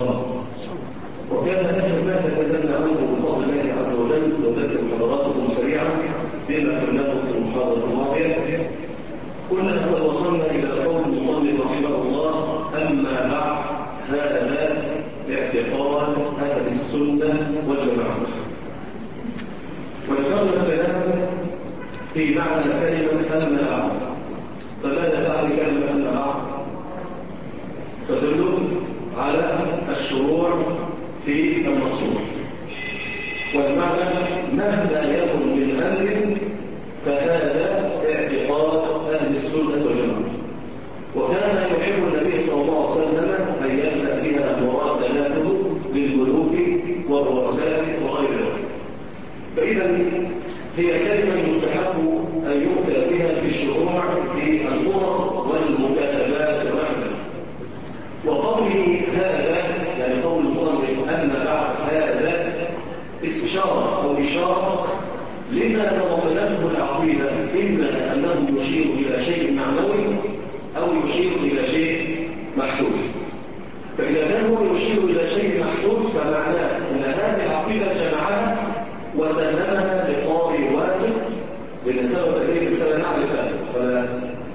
وكان آخر ما تكلمنا عنه بفضل الله عز وجل وذكر حضراتكم سريعا بما قلناه في المحاضرة الماضية. كنا قد وصلنا إلى قول المصنف رحمه الله: أما بعد، هذا اعتقاد أهل السنة والجماعة. وذكرنا الكلام في معنى كلمة أما بعد. فماذا تعني كلمة أما بعد؟ تدل على الشروع في المقصود، والمعنى مهما يكن من أمر فهذا اعتقاد أهل السنة والجماعة. وكان يحب النبي صلى الله عليه وسلم أن يبدأ بها مراسلاته للملوك والرؤساء وغير ذلك. فإذا هي كلمة يستحب أن يؤتى بها في الشروع في الخطب والمكاتبات ونحوها. وقوله هذا يعني قول المصنف أما بعد هذا استشارة أو إشارة لما تضمنته العقيدة، إما أنه يشير إلى شيء معنوي أو يشير إلى شيء محسوس. فإذا كان هو يشير إلى شيء محسوس فمعناه أن هذه العقيدة جمعها وسلمها لقاضي واسع، لأن سبب تأليف الرسالة نعرف هذا ولا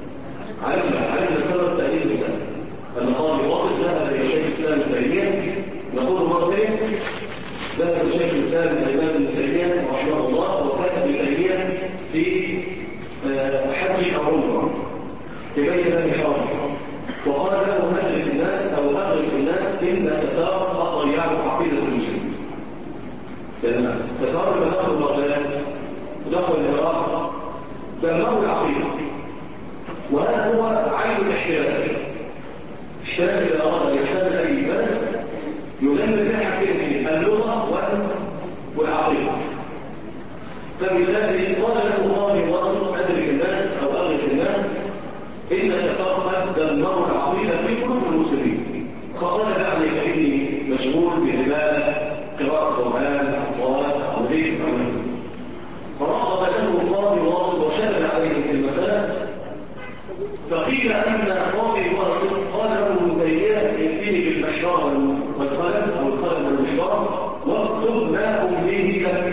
عرفنا سبب تأليف الرسالة أن قاضي واسع ذهب إلى شيخ الإسلام ابن تيمية. نقول مرة ثانية: ذهب شيخ الإسلام الإمام ابن تيمية رحمه الله وكتب ابن تيمية في حج أو عمرة في بيت الله الحرام، وقال له: أدرك الناس أو أدرس الناس إن تتار قد ضيعوا عقيدة المسلمين. لأن تتار لما دخلوا بغداد ودخلوا العراق دمروا العقيدة، وهذا هو عين الاحتلال. احتلال إذا أراد أن يحتل أي بلد يدمر فيها حاجتين: اللغة والعقيدة. فبالتالي قال له قاضي واسط: أدرك الناس أو أغرس الناس إن تتار قد دمروا العقيدة في قلوب المسلمين. فقال: دعني فإني مشغول بعبادة قراءة القرآن أو ذكر. فرغب له القاضي واصل وشدد عليه في المسألة. فقيل أن قاضي واصل قال له ابن تيمية: ائتني بالمحبار والقلم أو القلم والمحبار واكتب ما أمليه لك.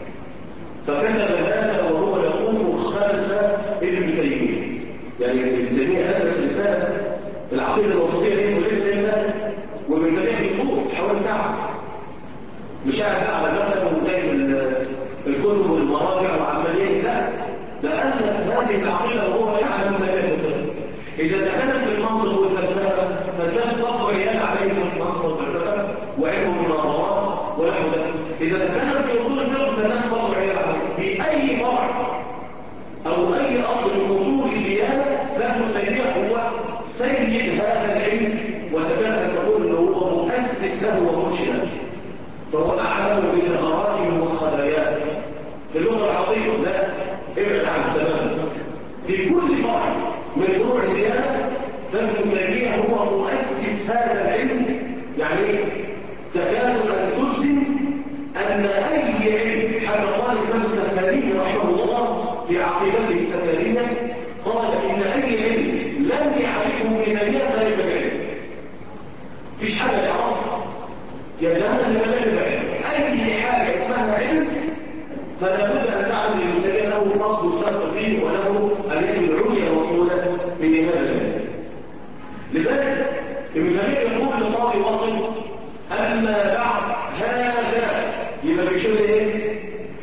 فكتب هذا وهو يقوم خلف ابن تيمية. يعني ابن تيمية أدرس رسالة العقيدة الوسطية دي كلها إلا وابن تيمية يقوم حول الكعبة، مش قاعد على المكتب وجايب الكتب والمراجع وعمليات. لا، ده ألف هذه العقيدة وهو يعلم ما يفهم. إذا دخلت في المنطق والفلسفة فالناس تطبع عيال عليه في المنطق والفلسفة وعلم المناظرات ونحو ذلك. إذا دخلت في أصول الفقه فالناس تطبع عيال عليه في أي فرع أو أي أصل من أصول الديانة. فابن تيمية هو سيد هذا العلم، وتكاد تقول أنه هو مؤسس له ومرشد، فهو أعلم بثغراته وخلاياه في اللغة العربية. لا، ابعد عنه تماما في كل فرع من فروع الديانة. فابن تيمية هو مؤسس هذا العلم. يعني تكاد أن تجزم أن أي علم، حتى قال الإمام السفاري رحمه الله في عقيدته السفارية قال: إن أي علم لم يعرفه ابن تيمية فليس بعلم. مفيش حاجة يعرفها يجعلنا لمن بعلم. أي حاجة اسمها علم فلا بد أن تعلم ابن تيمية له قصد السبق فيه وله اليد العليا والطولة في هذا العلم. لذلك ابن تيمية يقول لقاضي واصل: أما بعد هذا، يبقى بيشير إيه؟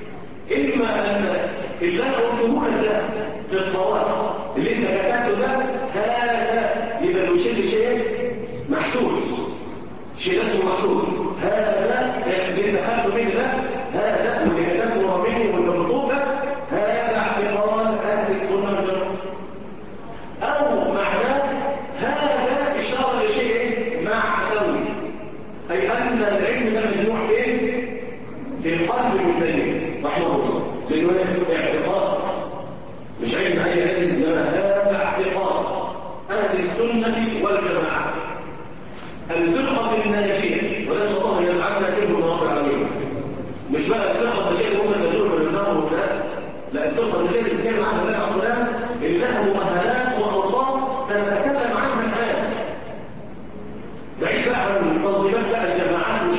إما أن اللي أنا قلته لك ده في الطواف اللي أنت كتبته ده، هذا يبقى بيشير لشيء محسوس، شيء اسمه محسوس. هذا اللي دخلته منه ده، هذا واللي كتبته منه والمكتوب ده، هذا اعتقاد أهل السنة والجماعة. أو معناه هذا إشارة لشيء معنوي، أي أن العلم ده مجموع فين؟ في القلب ابن تيمية رحمه الله، لأنه اعتقاد مش علم أي علم، إنما هذا اعتقاد أهل السنة والجماعة الفرقة الناجية. ونسأل الله أن يجعلنا منهم رب العالمين. مش بقى الفرقة الناجية اللي هم تزول من النار والنار، لا، الفرقة الناجية اللي بتتكلم عنها النبي عليه الصلاة والسلام اللي لها مؤهلات وأوصاف سنتكلم عنها الآن، بعيد بقى عن التنظيمات بقى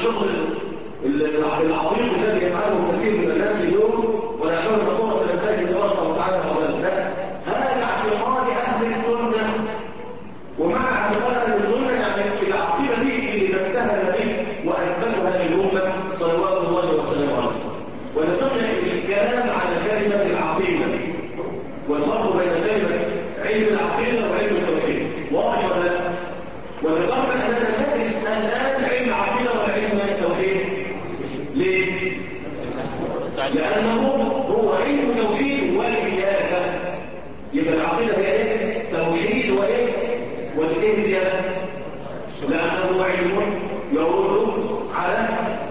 الشغل العظيم الذي يفعله كثير من الناس اليوم، ولا حول ولا قوة الا بالله تبارك وتعالى ولا لا. هذا اعتقاد اهل السنه، ومع اعتقاد اهل السنه يعني العقيده دي اللي نستهل به واثبتها للامه صلوات الله وسلامه عليه. ونتمنى الكلام على كلمه العقيده والفرق بين كلمه علم العقيده وعلم التوحيد، واضح ولا لا؟ ونقرر اننا ندرس الان علم العقيده وعلم التوحيد. ليه؟ لانه هو علم توحيد وزياده. يبقى العقيده هي ايه؟ توحيد وايه؟ والايه زياده؟ لانه علم يرد على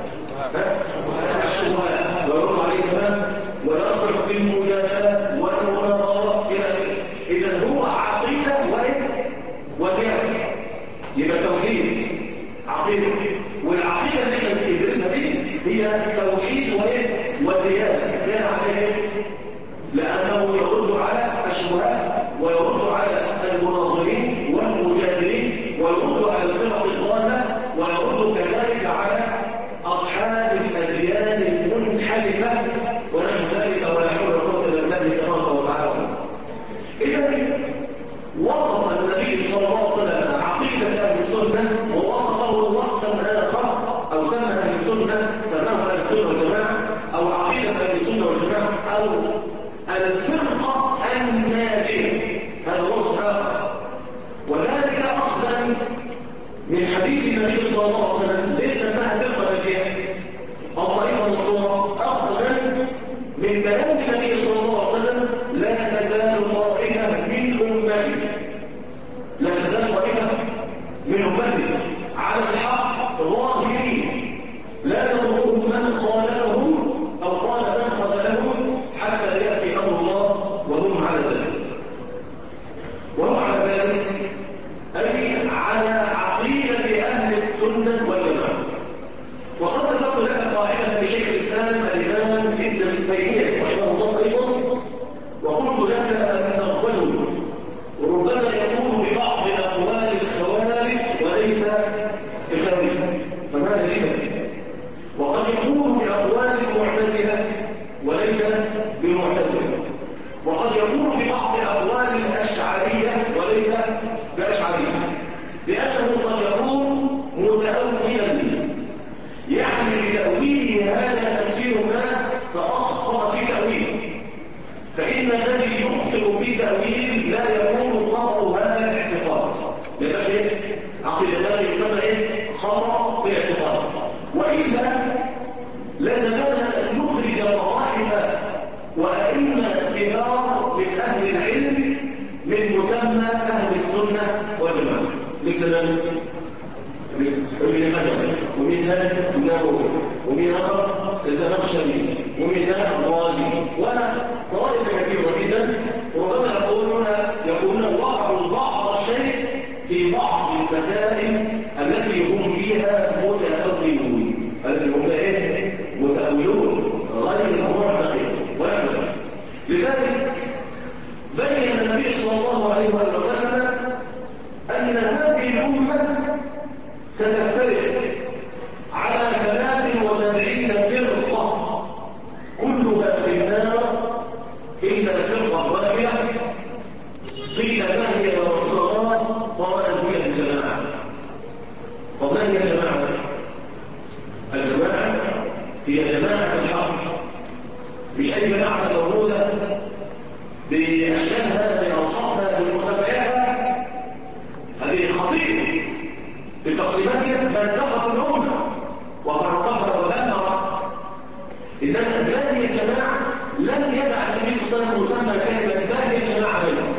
الشبهات ويرد عليها ويصرف في المجادلات والمناظرات الى اخره. اذا هو عقيده وايه؟ وزياده. يبقى توحيد عقيده، والعقيده اللي احنا بندرسها دي هي توحيد وايه؟ وزياده. زياده على ايه؟ لانه يرد على الشبهات ويرد على المناظرين والمجادلين ويرد على الفرق الضاله ويرد كذلك على اصحاب الاديان المنحرفه ونحن ذلك ولا حول ولا قوه الا بالله تبارك وتعالى. اذا وصف النبي صلى الله عليه وسلم عقيده اهل السنه ووصفه وصفا اخر، او سمى اهل السنه سماه اهل السنه والجماعه او عقيده اهل السنه والجماعه او الفرقه الناجيه. هذا وصف اخر، وذلك اخذا من حديث النبي صلى الله عليه وسلم. ليس انها فرقه ناجيه او طريقه منصوره، اخذا من كلام النبي صلى الله عليه وسلم: لا تزال طائفه من امتي، لا تزال طائفه من امتي على الحق ظاهرين لا يضرهم من خالفهم او قال من خذلهم حتى ياتي امر الله وهم على ذلك. وهم على ذلك اي على عقيده اهل السنه والجماعه. وقد ذكرت لك قاعده لشيخ الاسلام الامام ابن تيميه رحمه الله ايضا، وقلت لك ان الرجل ربما يكون ببعض اقوال الخوارج وليس بخارج، فماذا كده؟ وقد يكون باقوال المعتزله وليس بمعتزله، وقد يكون ببعض اقوال الاشعريه وليس باشعريه، لانه قد يكون متاولا، يعني بتاويله هذا تفسير ما فاخطا في تاويله. فان الذي يخطئ في تاويل لا يكون خطا هذا الاعتقاد، لذا شيء عقيده لا يسمى ايه؟ خطا في الاعتقاد. والا لازمنا ان نخرج طوائف وائمه كبار من اهل العلم من مسمى اهل السنه والجماعه، مثل ابن حجر، ومنها النووي، ومن اخر الزمخشري، ومنها الرازي، وطوائف كثيره جدا. ربما يقولون وقعوا بعض الشيء في بعض المسائل التي هم فيها متأولون، التي هم ايه؟ متأولون غير معتقدين. لذلك بين النبي صلى الله عليه وسلم ان هذه الامه ستفترق على 73 فرقة كلها في النار إلا فرقة واحدة. قيل ما هي يا رسول الله؟ قال هي الجماعة. وما هي الجماعة؟ الجماعة هي جماعة الحق، مش أي جماعة موجودة بأشكالها بأوصافها بمسمياتها. هذه خطيرة بتقسيماتها مزقت الأمة وفرقتها ودمرت. إنما هذه الجماعة لم يدع النبي صلى الله عليه وسلم مسمى كلمة هذه الجماعة منه.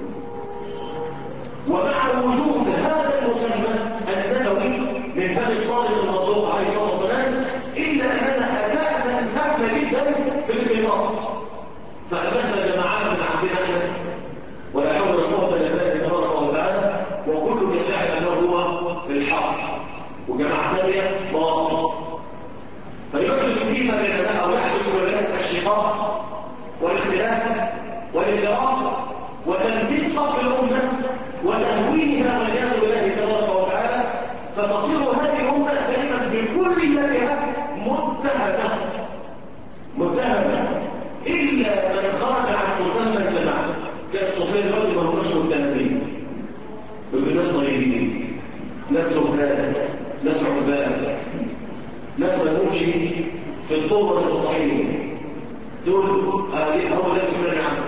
ومع وجود هذا المسمى النبوي من فم الصادق المصدوق عليه الصلاة والسلام، إلا أننا أسأنا الفهم جدا في الاختلاط، فألفنا جماعات من عندنا ولا حول ولا قوة إلا بالله تبارك وتعالى، وكل يدعي أنه هو الحق، وجماعة ثانية باطل. فيحدث فيما بيننا أو يحدث بيننا الشقاق والاختلاف والافتراق وتمثيل صف الأمة وتهوينها والعياذ بالله تبارك وتعالى، فتصير هذه الأمة دائما بكل كلها متهمة إلا من خرج عن مسمى الجماعة. كالصوفية دلوقتي ما هماش متهمين، بيبقوا ناس طيبين، ناس رهبان، ناس عباد، ناس ما لهمش في الطور والطحين، دول هو ده الإسلام عنه.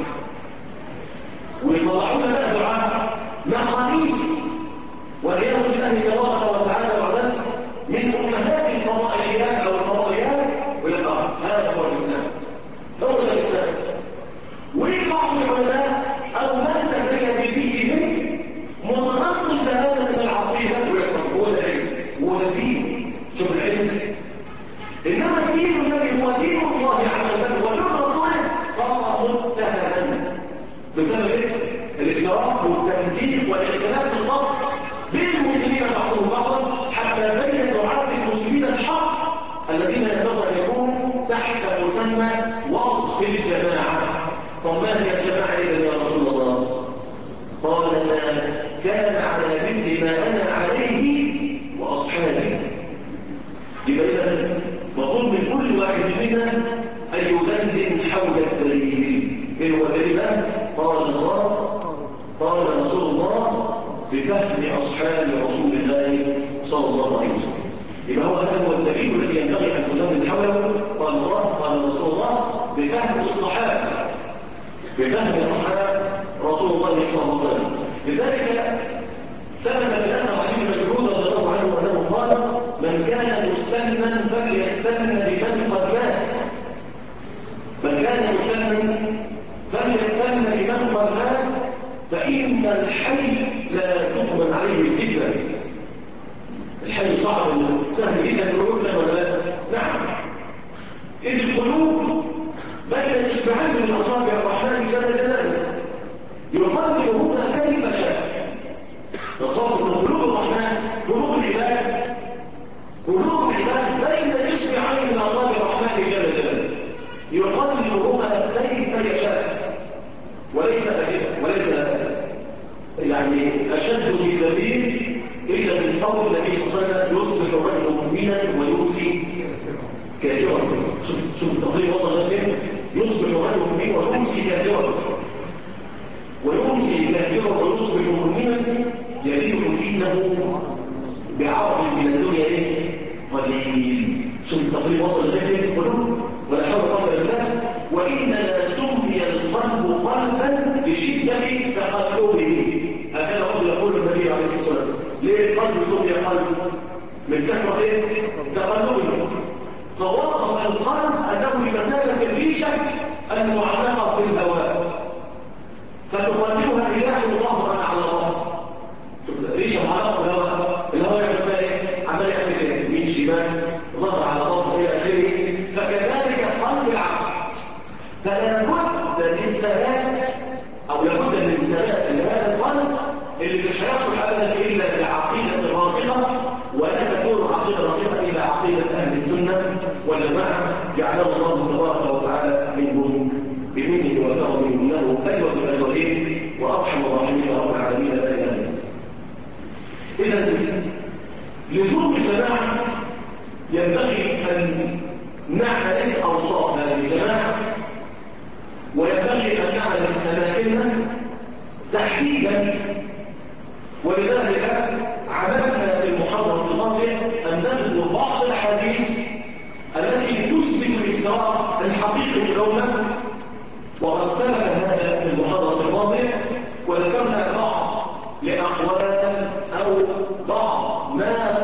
ويطلعون بقى دعاء مخانيس والعياذ بالله تبارك وتعالى وعلا من أمهات الفضائيات أو الفضائيات، ويقال هذا هو الإسلام، هو ده الإسلام. وبعض العلماء أو من تزين بزيهم متنصل تماما من العقيدة، ويقال هو ده العلم، هو ده الدين. شوف العلم، إنما الدين الذي هو دين الله عز وجل ودين رسوله صار متهما بسبب الافتراء والتمثيل والاختلاف في الصف بين المسلمين بعضهم بعضا، حتى بين دعاة المسلمين الحق الذين ينبغي ان يكونوا تحت مسمى وصف الجماعه. طب ما هي الجماعه اذا يا رسول الله؟ قال ما كان على مثل ما انا عليه واصحابي. يبقى اذا مطلوب من كل واحد منا ان يدندن حول الدليل. ايه هو الدليل بقى؟ قال الله قال رسول الله بفهم أصحاب رسول الله صلى الله عليه وسلم. يبقى هذا هو الدليل الذي ينبغي أن تدندن حوله. قال الله قال رسول الله بفهم الصحابة، بفهم أصحاب رسول الله صلى الله عليه وسلم. لذلك ثبت بالأسر عن ابن مسعود رضي الله عنه أنه قال من كان مستهنا فليستهن بمن قد مات. من كان مستهنا فليستهن بمن قد مات فإن الحي لا تؤمن عليه الفتنة. الحي صعب سهل جدا القلوب ولا لا؟ نعم. إذ القلوب بين إصبعين من أصابع الرحمن جل جلاله يقلبهما كيف شاء. تصور قلوب الرحمن قلوب العباد بين إصبعين من أصابع الرحمن جل جلاله يقلبهما كيف يشاء. وليس يعني أشد في ذلك إلا من قول النبي صلى الله عليه وسلم يصبح الرجل مؤمنا ويمسي كافرا. شوف التقرير وصل لفين؟ يصبح الرجل مؤمنا ويمسي كافرا، ويصبح مؤمنا يبيع دينه بعرض من الدنيا قليل. شوف التقرير وصل لفين؟ ولا حول ولا قوة إلا بالله. وإنما سمي القلب قلبا لشدة تقلبه. هكذا قد يقول النبي عليه الصلاة والسلام. ليه القلب سمي قلب؟ من كثرة تقلبه. فوصف القلب أنه بمثابة الريشة المعلقة في الهواء فتقلبها رياح ظهرا على ظهر. ريشة معلقة في الهواء يعمل فيها ايه؟ عمال يعمل كده يمين شمال ظهر على ظهر إلى آخره. فكذلك قلب العبد. فلا بد للثبات او لابد من الثبات لهذا القلب اللي مش هيصل ابدا الا بعقيده راسخه، ولا تكون عقيده راسخه الا عقيده اهل السنه والجماعه جعلنا الله تبارك وتعالى منهم بمنه وكرمه انه اجود الاجودين وارحم الراحمين يا رب العالمين لا اله الا الله. اذا لزوم الجماعه ينبغي ان نعرف اوصاف هذه الجماعه، وينبغي أن نعلم أماكننا تحديدا. ولذلك عملنا في المحاضرة الماضية أن نذكر بعض الأحاديث التي تثبت الافتراء الحقيقي للأمة، وقد سبق هذا في المحاضرة الماضية، وذكرنا بعض لأقوال أو بعض ما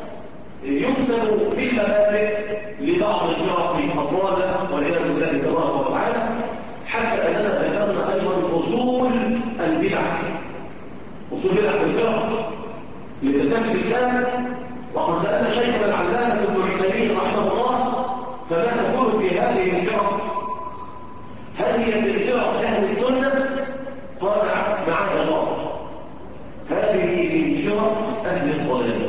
ينسب بالمبادئ لبعض الفرق الضالة والعياذ بالله تبارك وتعالى، حتى أننا ذكرنا أيضا أصول البدع، أصول بدع الفرق لتدرس الإسلام. وقد سألنا شيخنا العلامة ابن عثيمين رحمه الله فما تقول في هذه الفرق؟ هل هي من فرق أهل السنة؟ قال معاذ الله هذه من فرق أهل الضلال.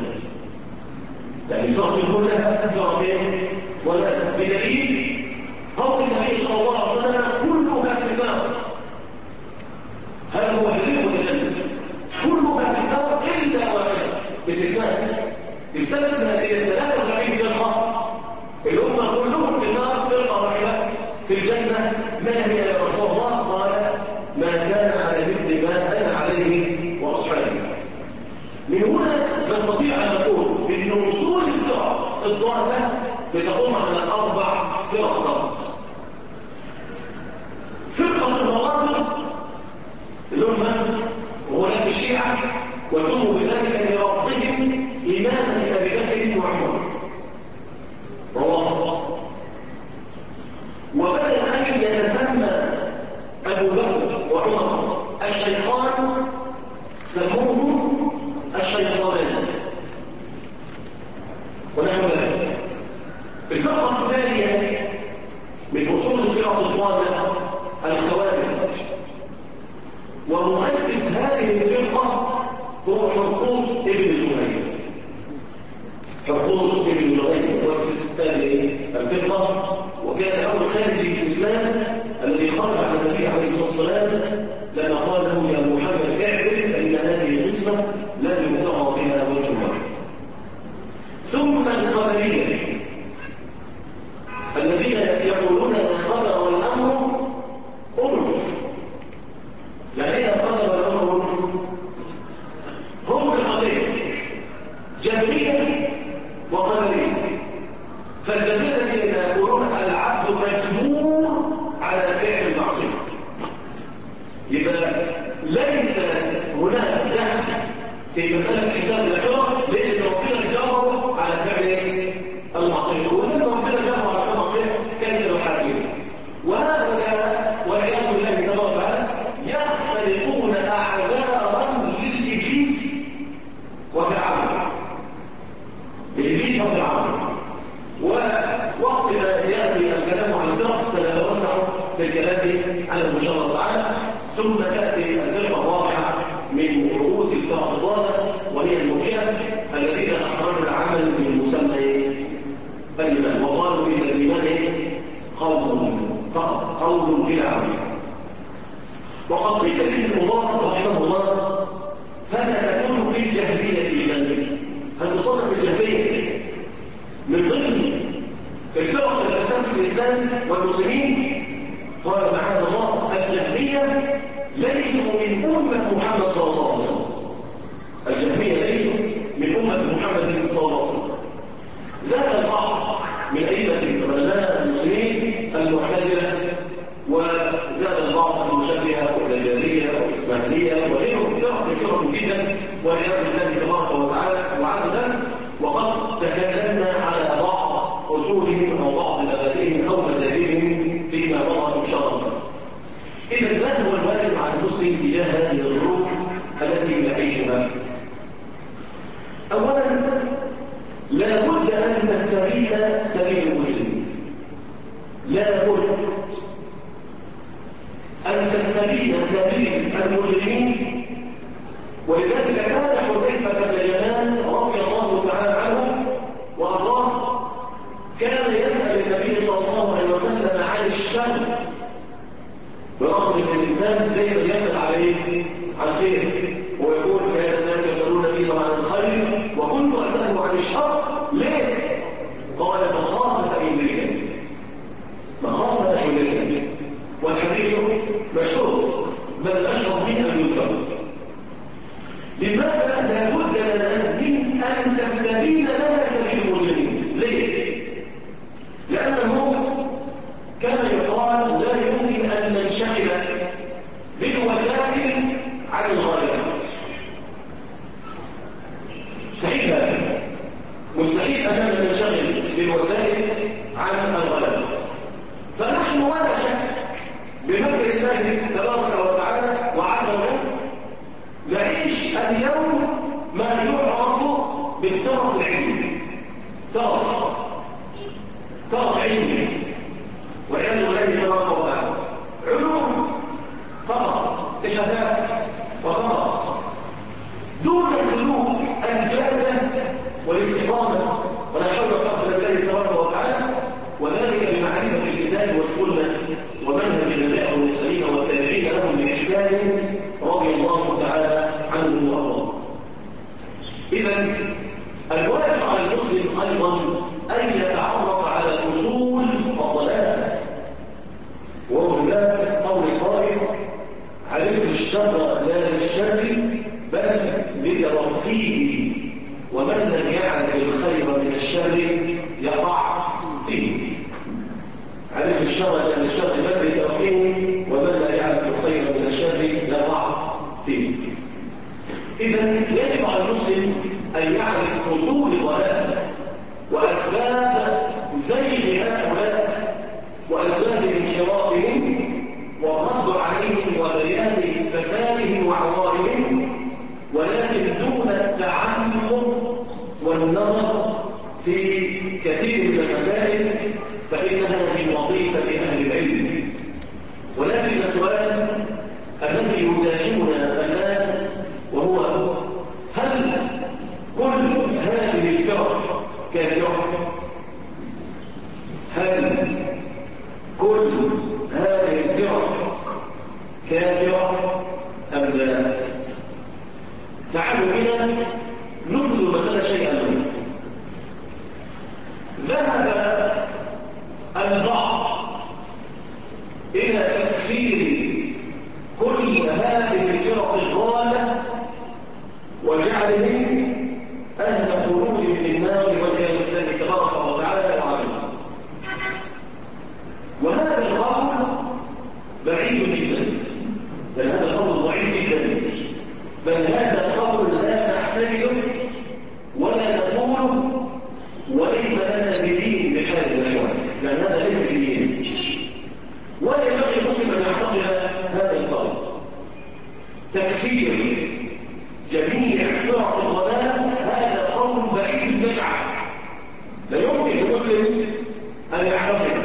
يعني الفرق كلها فرق ايه؟ ولا بدليل قول النبي صلى الله عليه وسلم كلها في النار. هذا هو دليل متكلم. كلها في النار الا واحده باستثناء. استثنى الى 73 فرقه الضالة بتقوم على 4 فرق فقط. فرقة الروافض اللي هم هناك الشيعة وسموا بذلك لرفضهم إمامة أبي بكر وعمر روافض. وبدأ أن يتسمى أبو بكر وعمر الشيطان، سموه الشيطانين ونحو ذلك. الفرقة الثانية من أصول الفرق الضالة الخوارج، ومؤسس هذه الفرقة هو حرقوس ابن زهير. حرقوس ابن زهير مؤسس هذه الفرقة، وكان أول خارجي في الإسلام الذي خرج على النبي عليه الصلاة والسلام لما قال له يا محمد اعلم فإن هذه القسمة لا يبتغى بها وجه الله. ثم القدرية الذين يقولون ان القدر والامر عرف. يعني ايه القدر والامر عرف؟ هم القضيه جبريه وقدريه. فالجبريه التي يقولون العبد مجبور على فعل المعصيه، يبقى ليس هناك دخل في مساله حساب الاخره، لان ربنا جبره على فعل المعصيه، وذلك ربنا جبره على فعل المعصيه كان يحاسبه. وهؤلاء والعياذ بالله تبارك وتعالى يختلقون اعذارا للابليس وفرعون. لابليس وفرعون. ووقت ما ياتي الكلام عن الفرق سنتوسع في الكلام عن ان شاء الله تعالى. ثم تاتي الفرقه الرابعه من رؤوس الفرق الضاله وهي المرجئه الذين اخرجوا العمل من مسمى الايمان، وقالوا ان الايمان قول فقط، قول بلا عمل. وقد قيل لابن مبارك رحمه الله فلا تكون في الجاهليه اذا، هل تصنف الجاهليه من ضمن الفرق التي تسمي الاسلام والمسلمين؟ قال معاذ الله الجهميه ليسوا من امه محمد صلى الله عليه وسلم. الجهميه ليسوا من امه محمد صلى الله عليه وسلم. زاد البعض من ائمه العلماء المسلمين المعتزله، وزاد البعض المشبهه والدجاليه والاسماعيليه وغيرهم فرق كثيره جدا والعياذ بالله تبارك وتعالى وعز وجل. وقد تكلمنا على بعض اصولهم او بعض مبادئهم او مذاهبهم فيما مضى ان شاء الله. اذا ما هو الواجب على المسلم تجاه هذه الظروف التي يعيشها؟ اولا لا بد ان نستبين سبيل المجرمين. لا بد ان تستبين سبيل المجرمين. ولذلك كان حذيفه بن اليمان رضي الله تعالى عنه وارضاه كان يسال النبي صلى الله عليه وسلم عن الشر، برغم ان الانسان دائما يسال عليه عن خير، ويقول كان الناس يسالونني عن الخير وكنت اساله عن الشر. ليه؟ قال مخافه ان يدركني، مخافه ان يدركني. والحديث مشهور بل اشهر من ان يذكر. لماذا لا بد لنا من ان تستبين لنا سبيل المجرمين؟ ليه؟ لانه كان يقال لا يمكن ان ننشغل بالوسائل عن الغايات. مستحيل هذا، مستحيل اننا ننشغل بالوسائل عن الغايات. فنحن ولا شك بمكر الله تبارك وتعالى وعز وجل نعيش اليوم ما يعرف بالطرف العلمي. طرف علمي والعياذ بالله تبارك وتعالى، علوم فقط، اكتشافات فقط، دون سلوك الجاده والاستقامه ولا حول ولا قوه الا بالله تبارك وتعالى، وذلك بمعرفه الكتاب والسنه ومنهج الانبياء والمرسلين والتابعين لهم باحسان رضي الله تعالى عنهم وارضاهم. اذا الواجب على المسلم ايضا ان يتعرف على اصول الضلال. وهنا قول القائل عرفت الشر لا للشر بل لترقيه، ومن لم يعرف الخير من الشر الخير ومن لا يعرف الخير من الشر يقع فيه. إذا يجب على المسلم أن يعرف أصول الضلال وأسباب زيغ هؤلاء وأسباب انحرافهم والرد عليهم وبيان فسادهم وعوارهم، ولكن دون التعمق والنظر في كثير من المسائل، فإنها من وظيفة أهل العلم. ولكن السؤال الذي يزاحمنا الآن وهو: هل كل هذه الفرق كافرة؟ هل كل هذه الفرق كافرة أم لا؟ تعالوا بنا نفرض المسألة شيئا ما. ذهب البعض إلى تكفير كل هذه الفرق الضالة وجعلهم أهل خلود في النار والعياذ بالله تبارك وتعالى وعلا. وهذا القول بعيد جدا، بل هذا القول ضعيف جدا، بل هذا القول لا نعتمده ولا نقوله وليس لنا بدين بحال الأحوال، لأن هذا ليس بدين، ولا ينبغي المسلم أن يعتقد هذا القول. تكفير جميع فرق الضلال هذا قول بعيد بدعة، لا يمكن المسلم أن يعتقد.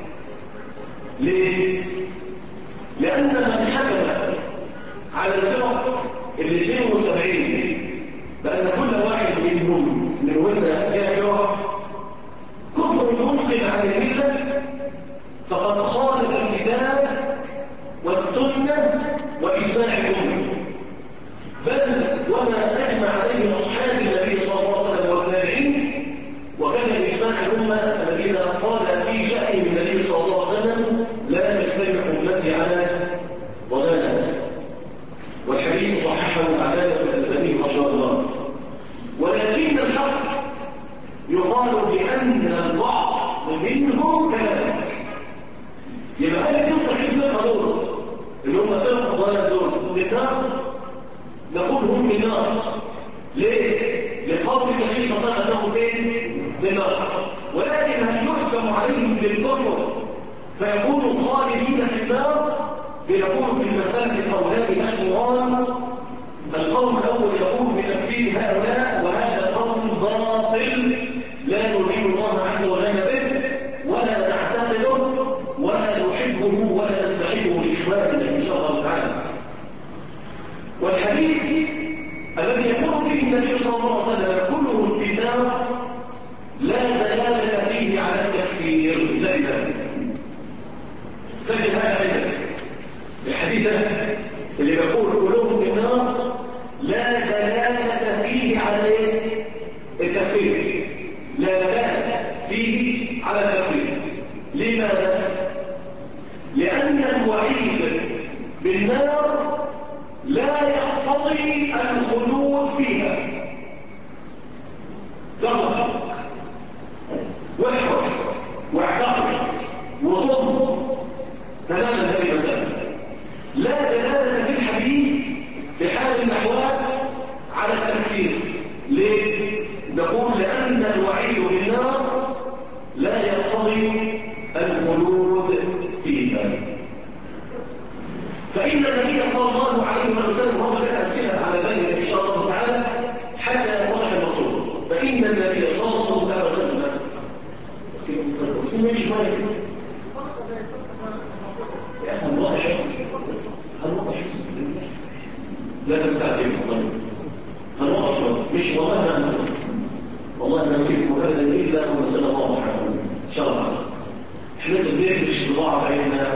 ليه؟ لأن من حكم على الفرق اللي 72 بأن كل واحد منهن كافر كفر منقل عن الملة، فقد خالف الكتاب والسنة وإجماع الأمة، بل وما أجمع عليه أصحاب النبي صلى الله عليه وسلم والتابعين، وكان إجماع الأمة الذين قال في شأن النبي صلى الله عليه وسلم: لا تجتمع أمتي على ضلالة. والحديث صححه العلامة الألباني رحمه الله. ولكن الحق يقال بأن البعض منهم كذلك. يبقى هل تصح الفرقة دول اللي هم فرقة الضلال دول في النار؟ نقول هم في النار. ليه؟ لقول النبي صلى الله عليه وسلم في النار. ولكن هل يحكم عليهم بالكفر فيكونوا خالدين في النار؟ بنقول في المسألة قولان مشهوران. القول الأول يقول بتكفير هؤلاء، وهذا قول باطل لا نريد الله عز وجل به ولا نعتقده ولا نحبه ولا نستحبه لإخواننا إن شاء الله تعالى. والحديث الذي يقول فيه النبي صلى الله عليه وسلم كلهم في النار لا دلالة فيه على التكفير. لذلك سجل هذا عندك الحديث اللي يقول كلهم في النار لا دلالة فيه على التكفير، لا دلالة فيه على التكفير. لماذا؟ لأن الوعيد بالنار لا يقتضي الخلود فيها. جرب واحفظ واعتقد وصم تماما هذه المسألة. لا دلالة في الحديث بحال الأحوال على التكفير. ليه؟ نقول لأن الوعيد بالنار لا يقتضي الخلود فيها. فإن النبي صلى الله عليه وسلم وضع لنا أمثلة على ذلك إن شاء الله تعالى حتى يتضح المقصود. فإن النبي صلى الله عليه وسلم مش مالك يا أخي الله يحفظ لا تستعجل هنوقف مش والله ما نسيت مكلدا إلا ونسأل الله واضحة إن شاء الله. احنا سنبيرش بضاعة عيننا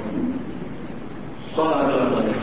صلى على الرسول.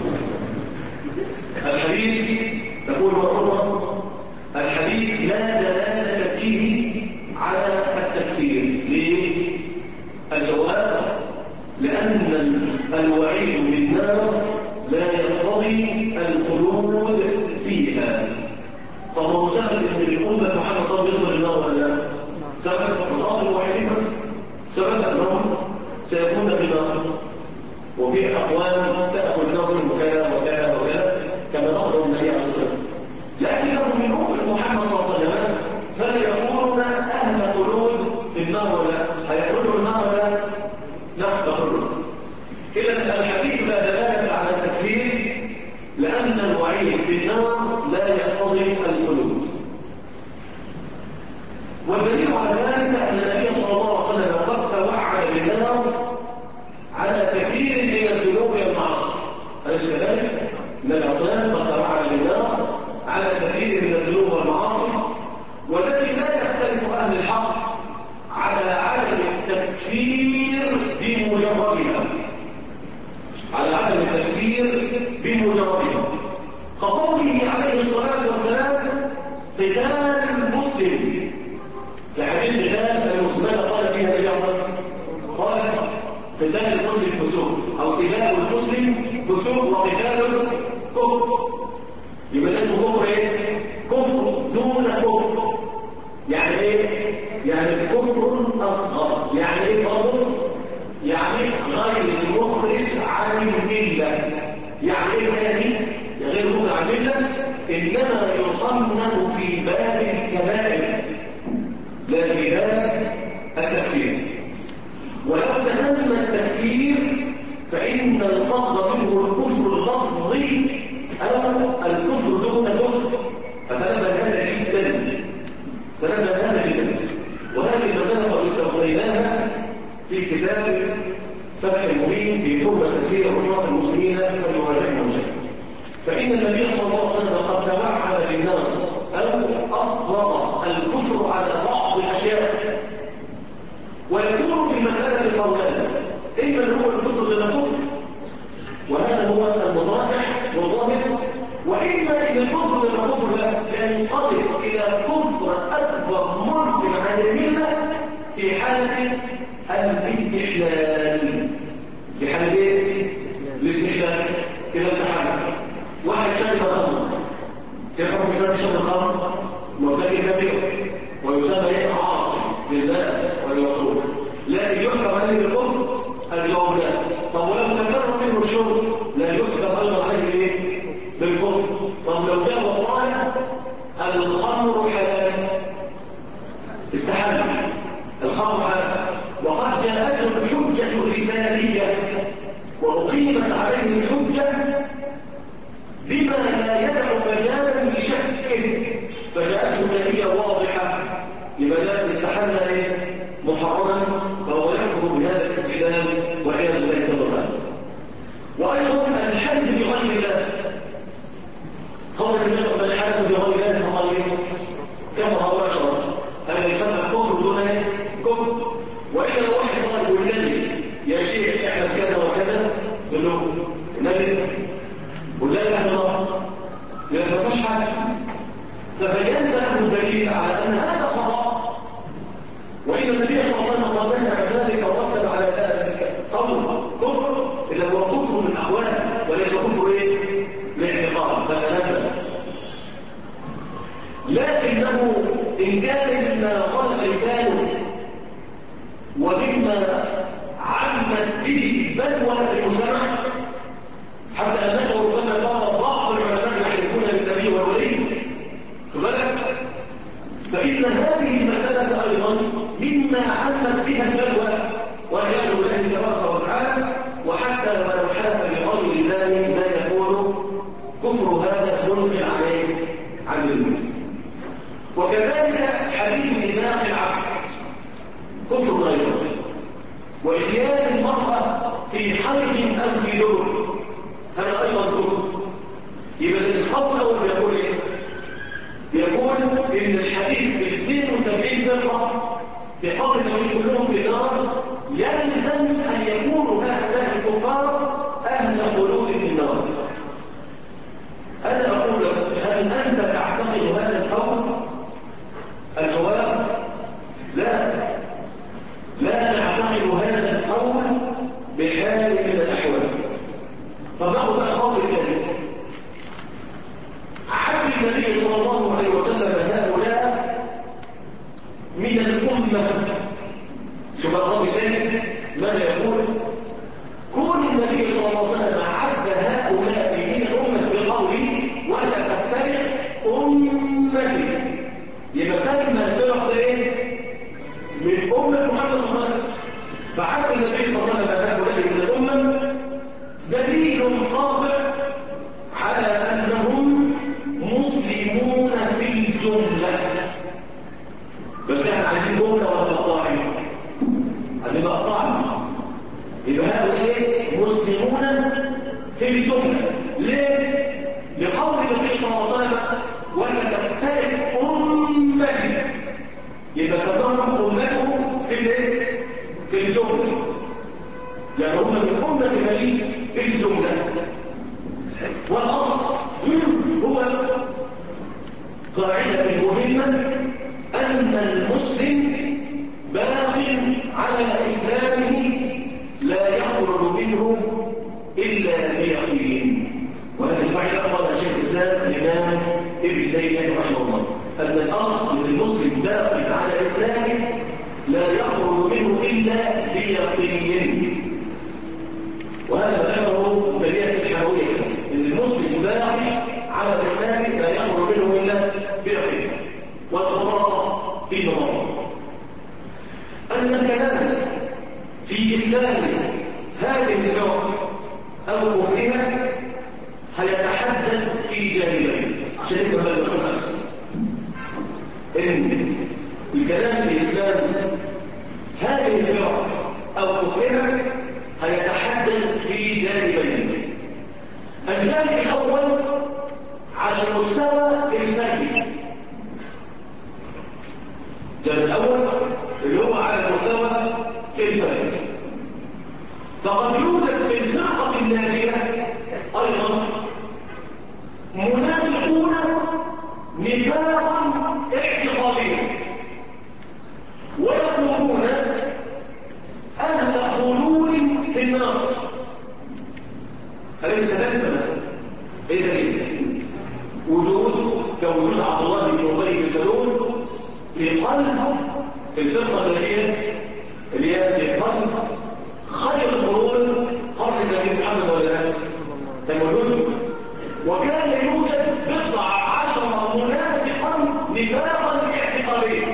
الحديث نقول مرة الحديث لا دلالة فيه على التكفير. ليه؟ الجواب لأن الوعيد بالنار لا يقتضي الخلود فيها. فهو سبب ان الامه محمد صلى الله عليه وسلم يدخل النار ولا لا؟ سبب مصاب الوعيد سبب انهم سيكون في النار. وفي أقوام تأكل لهم كذا وكذا وكذا كما أخبر النبي عليه الصلاة والسلام. لكنهم من أمة محمد صلى الله عليه وسلم فليكونون أهل خلود في النار ولا هيخرجوا النار ولا نعم يخرجون. إذا الحديث لا دلالة على التكفير لأن الوعيد بالنار لا يقتضي الخلود. والدليل على ذلك أن النبي صلى الله عليه وسلم قد توعد بالنار على كثير من الذنوب والمعاصي. أليس كذلك؟ النبي عليه الصلاة والسلام قد توعد بالنار على كثير من الذنوب والمعاصي، والذي لا يختلف أهل الحق على عدم التكفير بمجردها، على عدم التكفير بمجردها، كقوله عليه الصلاة والسلام قتال المسلم، لحديث قتال المسلمين قال فيها النبي صلى الله عليه وسلم قال قتال المسلم فسوق أو سباب المسلم فسوق وقتال كفر. يبقى ده اسمه كفر ايه؟ كفر دون كفر. يعني ايه؟ يعني كفر اصغر. يعني ايه برضه؟ يعني غير مخرج عن المله. يعني ايه تاني؟ غير مخرج عن المله انما يصنف في باب الكبائر لا في باب التكفير. ولو تسمى التكفير فان القصد منه الكفر اللفظي أو الكفر دون كفر. فتنبه هذا جدا، تنبه هذا جدا. وهذه المسألة قد استوفيناها في كتاب فتح المبين في حكم تفسير عصاة المسلمين فليراجعهم شيئا. فإن النبي صلى الله عليه وسلم قد توعد بالنار أو أطلق الكفر على بعض الأشياء، ويكون في المسألة قولان: إما هو الكفر دون كفر وهذا هو المراجح والظاهر، وإما إن الكفر دون كفر لا ينقلب إلى كفر أكبر مرض عن الملة في حالة الاستحلال. في حالة ايه؟ الاستحلال. إذا استحلال واحد شرب خمر، يفهم شرب الخمر مرتكب كبير ويسمى ايه؟ عاصي لله ولرسوله، لكن يحكم عليه بالكفر؟ الجواب لا. طب ولو تكرر منه الشرب لا يحكم ايضا عليه ايه؟ بالكفر. طب لو جاء وقال الخمر حلال، استحل الخمر حلال وقد جاءته الحجة الرسالية وأقيمت عليه الحجة بما لا يدع مجالا لشك فجاءته دليل واضحة، يبقى لا استحل محرما فهو يكفر بهذا الاستحلال والعياذ بالله تعالى. وأيضا الحلف بغير الله، قول النبي الحلف بغير الله فقال كفر أو أشرك، هذا يسمى الكفر دون كفر. وإذا واحد قال والذي يا شيخ اعمل كذا وكذا قل له النبي ولا اله الا الله، لأن ما فيش حاجة. فبينت له دليل على أن هذا خطأ، وإن النبي صلى الله عليه وسلم قال نهى عن ذلك ورتب على ذلك قول كفر إذا هو كفر من الأحوال وليس كفر إيه؟ بالاعتقاد فتنبه. لكنه إن كان مما قال لسانه ومما عمت به بلوى المجتمع حتى أنه ربما قال بعض العلماء يحلفون بالنبي والولي بالك، فإن هذه المسألة أيضا مما عمت بها البلوى والعياذ بالله تبارك وتعالى. وحتى لو حلف بغير الله لا يكون كفر هذا منقل عليه عن الملك. وكذلك حديث إباحة العبد كفر غيره، وإتيان المرأة في حرج أو في دور هذا أيضا كفر. يبقى الخطأ الأول يقول إيه؟ يقول إن الحديث ب 72 فرقة في قول النبي كلهم في النار يلزم أن يكونوا هؤلاء الكفار أهل خلود في النار. أنا أقول هل أنت تعتقد هذا القول؟ الجواب لا، لا نعتقد هذا القول بحال من الأحوال. فنأخذ القول الثاني: عد النبي صلى الله عليه وسلم هؤلاء من الأمة. شوف الرجل الثاني ماذا يقول؟ كل كون النبي صلى الله عليه وسلم عد هؤلاء من الأمة بقوله وستفترق أمتي، يبقى سلم الفرق ايه؟ من أمة محمد صلى الله عليه وسلم. فعد النبي صلى الله عليه وسلم هؤلاء من الأمة دليل قاطع على أنهم مسلمون في الجملة. بس احنا عايزين جملة ولا مقطعين؟ عايزين مقطعين. يبقى هؤلاء مسلمون في الجملة. ليه؟ لقول النبي صلى الله عليه وسلم وستفترق أمتي، يبقى سماهم أمته في الجملة، يعني هم من أمة النبي في الجملة. والأصل هو قاعدة مهمة أن المسلم باق على إسلامه لا يخرج منه إلا بيقين. وهذه القاعدة قالها شيخ الإسلام الإمام ابن تيمية رحمه الله، أن الأصل أن المسلم باق على إسلامه لا يخرج منه إلا بيقين. وهذا ذكره تبيئة الحموية، أن المسلم باقي على الإسلام لا يخرج منه إلا بيقين. والخلاصة في نظام أن الكلام في إسلام هذه الفرق أو كفرها هيتحدد في جانبين عشان نفهم المسألة أكثر. إن الكلام في إسلام هذه الفرق أو كفرها هيتحدد في جانبين. الجانب الأول على المستوى الفردي، الجانب الأول اللي هو على المستوى الفردي. فقد يوجد في الفرقة الناجية أيضا منافقون نفاقا اعتقاديا ويقولون أهل خلود في النار. أليس كذلك؟ إيه دليل؟ وجود كوجود عبد الله بن أبي بن سلول في قلب الفرقة الناجية اللي هي في قلب خير القرون قرن النبي محمد ولا لا؟ كان موجود. وكان يوجد 11 منافقا نفاقا اعتقاديا،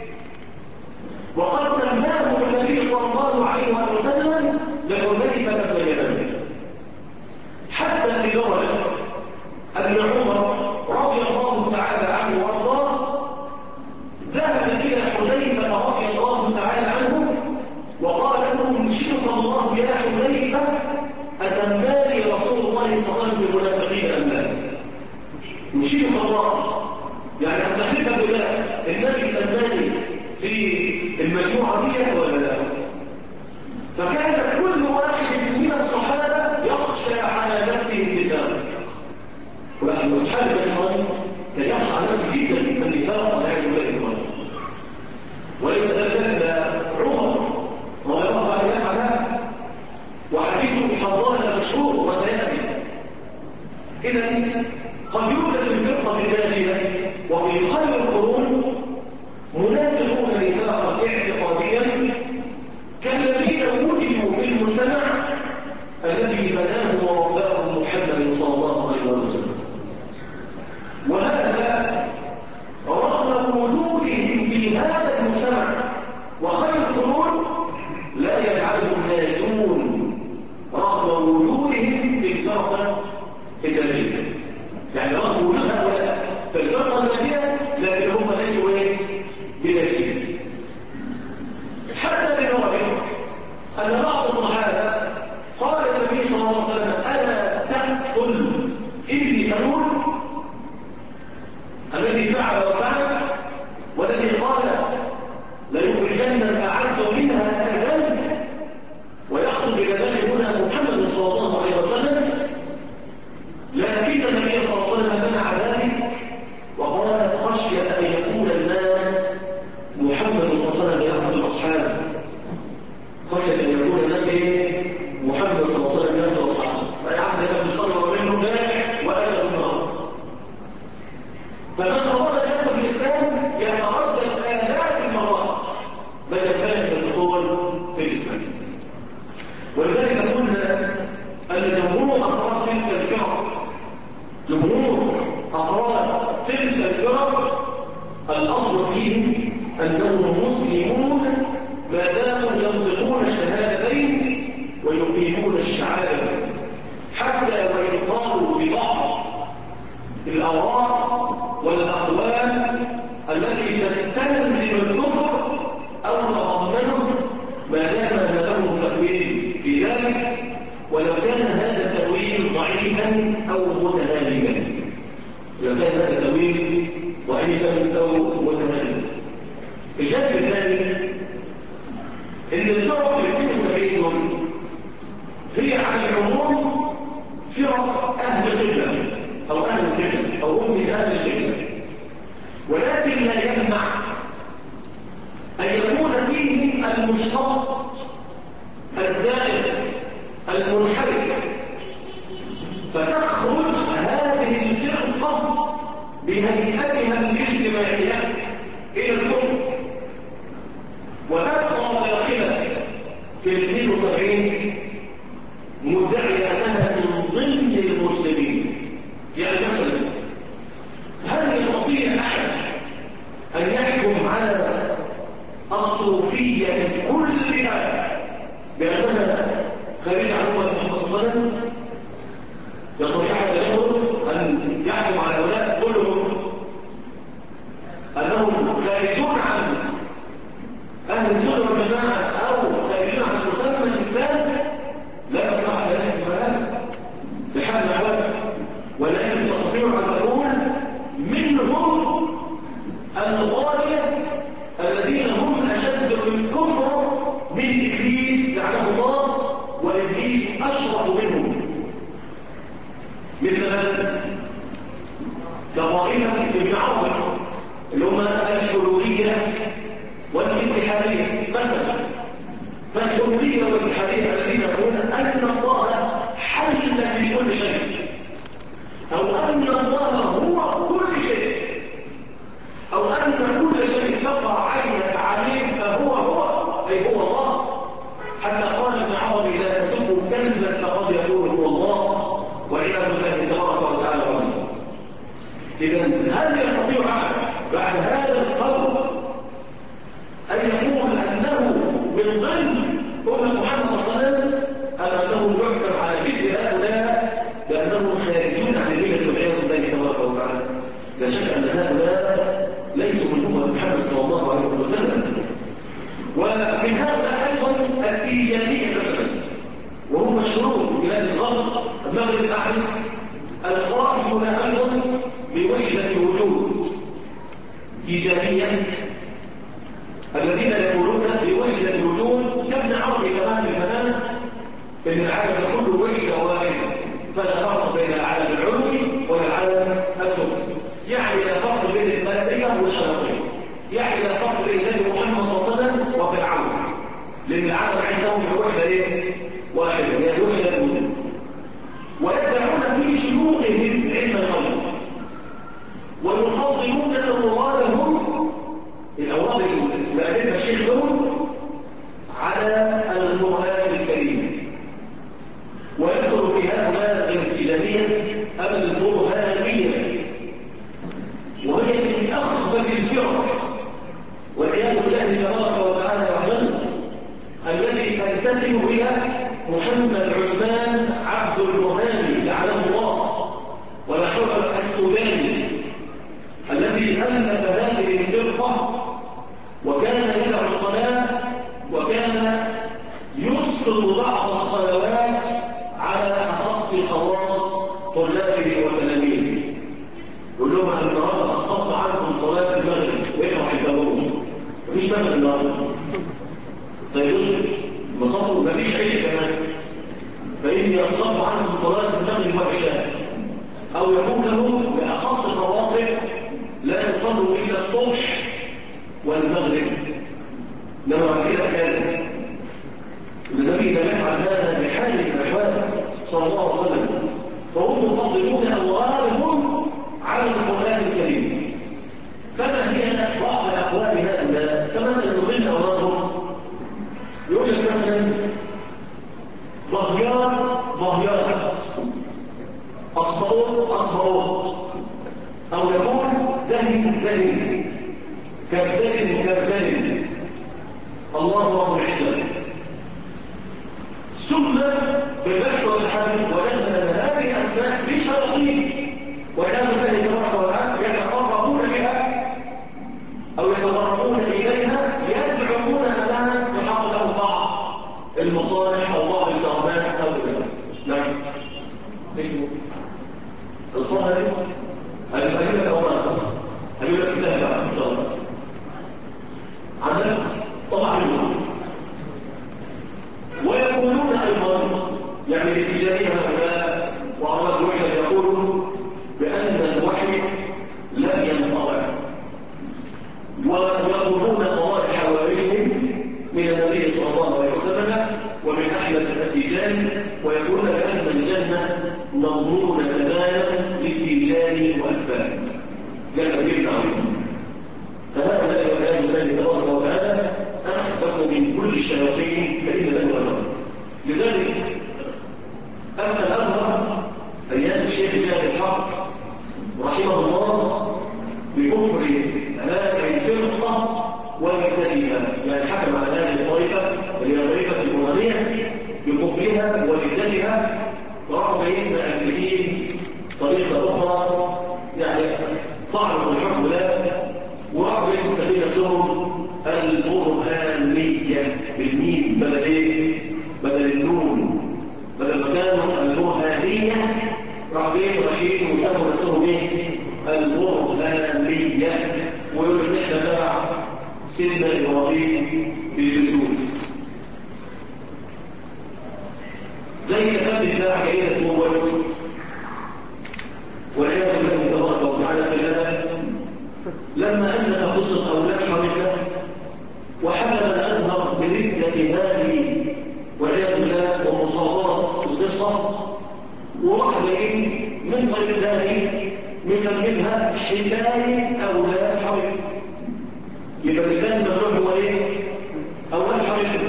وقد سماه النبي صلى الله عليه وسلم لحذيفة بن اليمان، حتى لدرجة أن عمر رضي الله تعالى عنه وارضاه ذهب إلى حذيفة رضي الله تعالى عنه وقال له انشدك الله يا حذيفة أسماني رسول الله صلى الله عليه وسلم بالمنافقين أم لا؟ انشدك الله، يعني أستحلف بالله النبي سماني في المجموعة دي ولا لا؟ فكان كل واحد من الصحابة يخشى على نفسه النفاق، ولكن أصحاب الإخوان كان يخشى على نفسه جدا النفاق والعياذ بالله. وليس ذلك عمر رضي الله عنه يفعل، وحديث حضارة مشهور وسيأتي. إذن قد يوجد في الفرقة الناجية وفي خير القرون منافقون نفاقا اعتقاديا كالذين وجدوا في المجتمع الذي بناه ورباه محمد صلى الله عليه وسلم. وهذا رغم وجودهم في هذا المجتمع وخير القرون لا يجعلهم ناجون رغم وجودهم في الفرقة الناجية. يعني رغم وجود هؤلاء في الفرقة الناجية لكن هم ليسوا بناجين. حتى لدرجة أن بعض الصحابة قال النبي صلى الله عليه وسلم ألا تقتل ابن سلول الذي فعل وفعل والذي قال ليخرجن الأعز منها أذل، ويقصد بذلك هنا محمد صلى الله عليه وسلم. لكن النبي صلى الله عليه وسلم منع ذلك وقال خشية أن يقول الناس محمد صلى الله عليه وسلم يقتل أصحابه، خشية أن يقول الناس محمد صلى الله عليه وسلم يقتل أصحابه، فيعمل ذلك بصلوة منه جائع وأذى النار. فمن أراد أن يدخل الإسلام يتردد آلاف المرات بدل ذلك الدخول في الإسلام. ولذلك قلنا جمهور أفراد تلك الفرق، جمهور أفراد تلك الفرق الأصل فيهم أنهم مسلمون ما داموا ينطقون الشهادتين ويقيمون الشعائر، حتى وإن قالوا ببعض الآراء والأقوال التي تستلزم الكفر أو تضمنه، ما دام لهم تأويل في ذلك، ولو كان هذا التأويل ضعيفا أو متهالكا، لو كان هذا التأويل ضعيفا أو متهالكا. الجانب الثاني إن الفرق ال 72 هي على العموم فرق أهل القبلة أو أهل القبلة أو هم من أهل القبلة، ولكن لا يمنع أن يكون فيهم المشتق الزائد المنحرف، فتخرج هذه الفرقة بهيئتها الاجتماعية إلى الكفر، وتبقى داخلة في 72 مدعية أنها من ضمن المسلمين. يعني مثلا هل يستطيع أحد أن يحكم على الصوفية كلها بأنها خارج عن أمة محمد صلى الله عليه وسلم؟ يستطيع أحد أن يحكم على هؤلاء كلهم أنهم خارجون عن أهل السنة والجماعة أو خارجون عن مسمى الإسلام؟ لا يصح أن يحكم هذا بحال الأحوال، ولكن تستطيع أن تقول منهم الغالية الذين هم أشد في الكفر من إبليس لعنه الله، وإبليس أشرف منهم، مثل مثلا كطائفة ابن عوض اللي هم الحلولية والاتحادية مثلا. فالحلولية والاتحادية الذين يقولون أن الله حل في كل شيء، أو أن الله هو كل شيء، أو أن كل شيء تقع عينك عليه فهو أي هو الله، حتى قال ابن عربي لا تسبوا كلبا فقد يقول هو الله والعياذ بالله تبارك وتعالى رحمه. إذا هل يستطيع أحد بعد هذا القول أن يقول أنه من ضمن أمة محمد صلى الله عليه وسلم، أم أنه يحكم على مثل هؤلاء بأنهم خارجون عن الملة والعياذ بالله تبارك وتعالى؟ لا شك أن هؤلاء ليسوا من أمة محمد صلى الله عليه وسلم. ومن هؤلاء أيضا الإيجابية مثلا، وهم مشهورون في بلاد الغرب المغرب الأعلى القائمون أيضا بوحدة الوجود. إيجابيا الذين يقولون بوحدة الوجود كابن عربي كمان في المنام إن العالم كله وحدة واحدة، فلا فرق بين العالم العلوي والعالم السفلي. يعني لا فرق بين الملائكة والشياطين، يعني لا فرق بين النبي محمد صلى الله عليه وسلم وفرعون، لأن العالم عندهم الوحدة إيه؟ واحدة، يعني وحدة الوجود. ويدعون في شيوخهم علم الغيب، ويفضلون أورادهم الأوراد اللي قالتها الشيخ لهم على القرآن الكريم. ويدخل في هؤلاء الإيجابية البرهانية، وهي من أخبث الفرق والعياذ بالله تبارك وتعالى وجل، الذي تنتسب إلى محمد عثمان عبد المهاني لعنه الله والأشرف السوداني، الذي ألف هذه الفرقة وكان يدعو الصلاة وكان يسقط بعض الصلوات على أخص خواص طلابه وتلاميذه. يقول لهم أن النهارده أسقطت عنكم صلاة المغرب ويفرح الدروس، مفيش مغرب النهارده. طيب بصوا مفيش عيش كمان، فإني أسقطت عنكم صلاة المغرب والعشاء، أو يقول لهم لأخص خواصه لا يصلوا إلا الصبح والمغرب، إنما بعد كده كذا. النبي لم يفعل هذا بحال من الأحوال صلى الله عليه وسلم، فهم يفضلون أورادهم على القرآن الكريم. فما هي بعض أقوال هؤلاء؟ كمثلا ضمن أورادهم يقول لك مثلا ظهيرات أصبعون أو يكون دهن كبدل الله رب العزة. ثم بالبحث والحديث وجدنا أن هذه أسماء لشياطين والناس الذي تبارك وتعالى يتقربون بها أو يتقربون إليها يزعمون أنها تحقق بعض المصالح أو بعض الكرامات أو غيرها. نعم. ليش الصلاة هل الأوراق هل الكتاب إن شاء الله عندنا طبعا ويقولون أيضا يعني لاتجاه هؤلاء وأراد الوحدة يقولون بأن الوحي لم ينقطع ويقولون قضاء حواليهم من النبي صلى الله عليه وسلم ومن أحمد التيجاني ويقولون بأن الجنة مضمونة تماما للتيجاني وأتباعه جنة كبيرة عظيمة. فهؤلاء والعياذ بالله تبارك وتعالى أخبثوا من كل الشياطين فإن له أمر. لذلك أفتى الأزهر أيام الشيخ جاد الحق رحمه الله بكفر هذه الفرقة وردتها، يعني حكم على هذه الطائفة اللي هي الطائفة القرآنية بكفرها وردتها، وراحوا جايين مؤلفين طريقة أخرى يعني طعنوا الحكم ده وراحوا جايين مسمين نفسهم البرهانية بالميم بدل ايه؟ بدل النون، بدل ما كانوا البرهانية راحوا جايين رايحين وسموا نفسهم ايه؟ البرهانية ويقولوا ان احنا تبع سيدنا ابراهيم بالجسود زي كتاب بتاع جيدة موت والعياذ بالله تبارك وتعالى في الأدب لما أنت قصة أولاد حركة وحكم الأزهر بردة هذه والعياذ بالله ومصادرة القصة وراح جايين من طريق ثاني مسمينها حكاية أولاد حركة. يبقى اللي كان ممنوع هو ايه؟ أولاد حركة.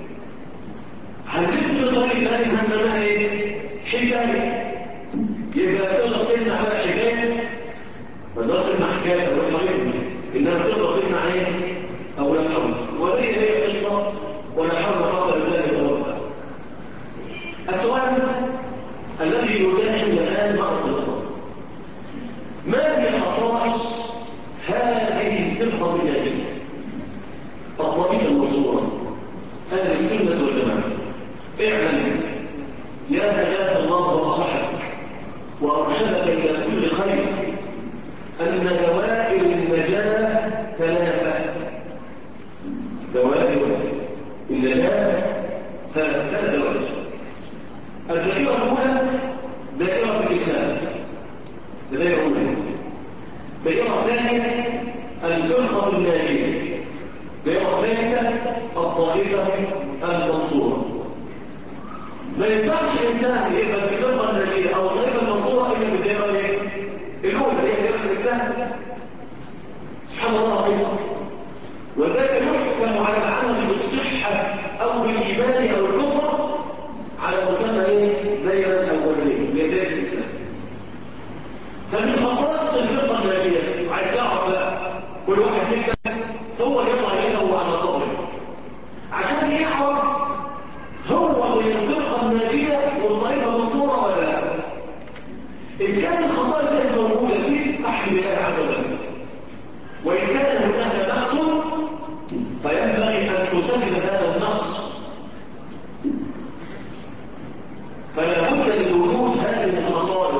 هنلف بالطريق ثاني هنسميها ايه؟ حكاية. يبقى تقدر تمنع بقى حكاية ما تقدرش تمنع حكاية أولاد حركة، إنما تقدر تمنع ايه؟ أولاد حركة. وليس هي قصة ولا حول ولا قوة إلا بالله. السؤال الذي يتاحم الآن بعض الأطفال ما هي خصائص هذه الفرقة الناجية الطريقة المنصورة أهل السنة والجماعة؟ اعلم يا هداك الله ونصحك وأرشدك إلى كل خير أن دوائر النجاة ثلاثة. دوائر النجاة ثلاثة دوائر. الدائرة الأولى دائرة الإسلام، دائرة أولى. دائرة ثانية الفرقة الناجية. دائرة ثالثة الطائفة المنصورة. ما ينفعش الإنسان يبقى بالفرقة الناجية أو الطائفة المنصورة إلا بالدائرة الأولى هي دائرة الإسلام. سبحان الله العظيم. وذلك يحكم على العمل بالصحة أو بالإيمان أو الكفر على مسمى ايه؟ دائرة الأولية هي دائرة الإسلام. فمن خصائص الفرقة الناجية عايز يعرف بقى كل واحد منا هو يضع يده على صدره عشان يعرف هو من الفرقة الناجية والطائفة المنصورة ولا لا. إن كان الخصائص دي موجودة فيه أحمد الله عز وجل، وإن كان هناك نقص فينبغي أن تسدد هذا النقص. فلا بد من وجود هذه الخصائص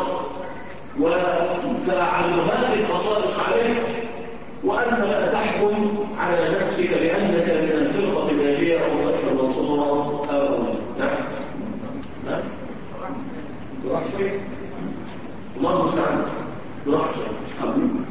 وسأعلم هذه الخصائص عليك وأنت لا تحكم على نفسك بأنك من الفرقة الناجية أو الطائفة المنصورة أو نعم نعم تروح شوي الله المستعان تروح شوي.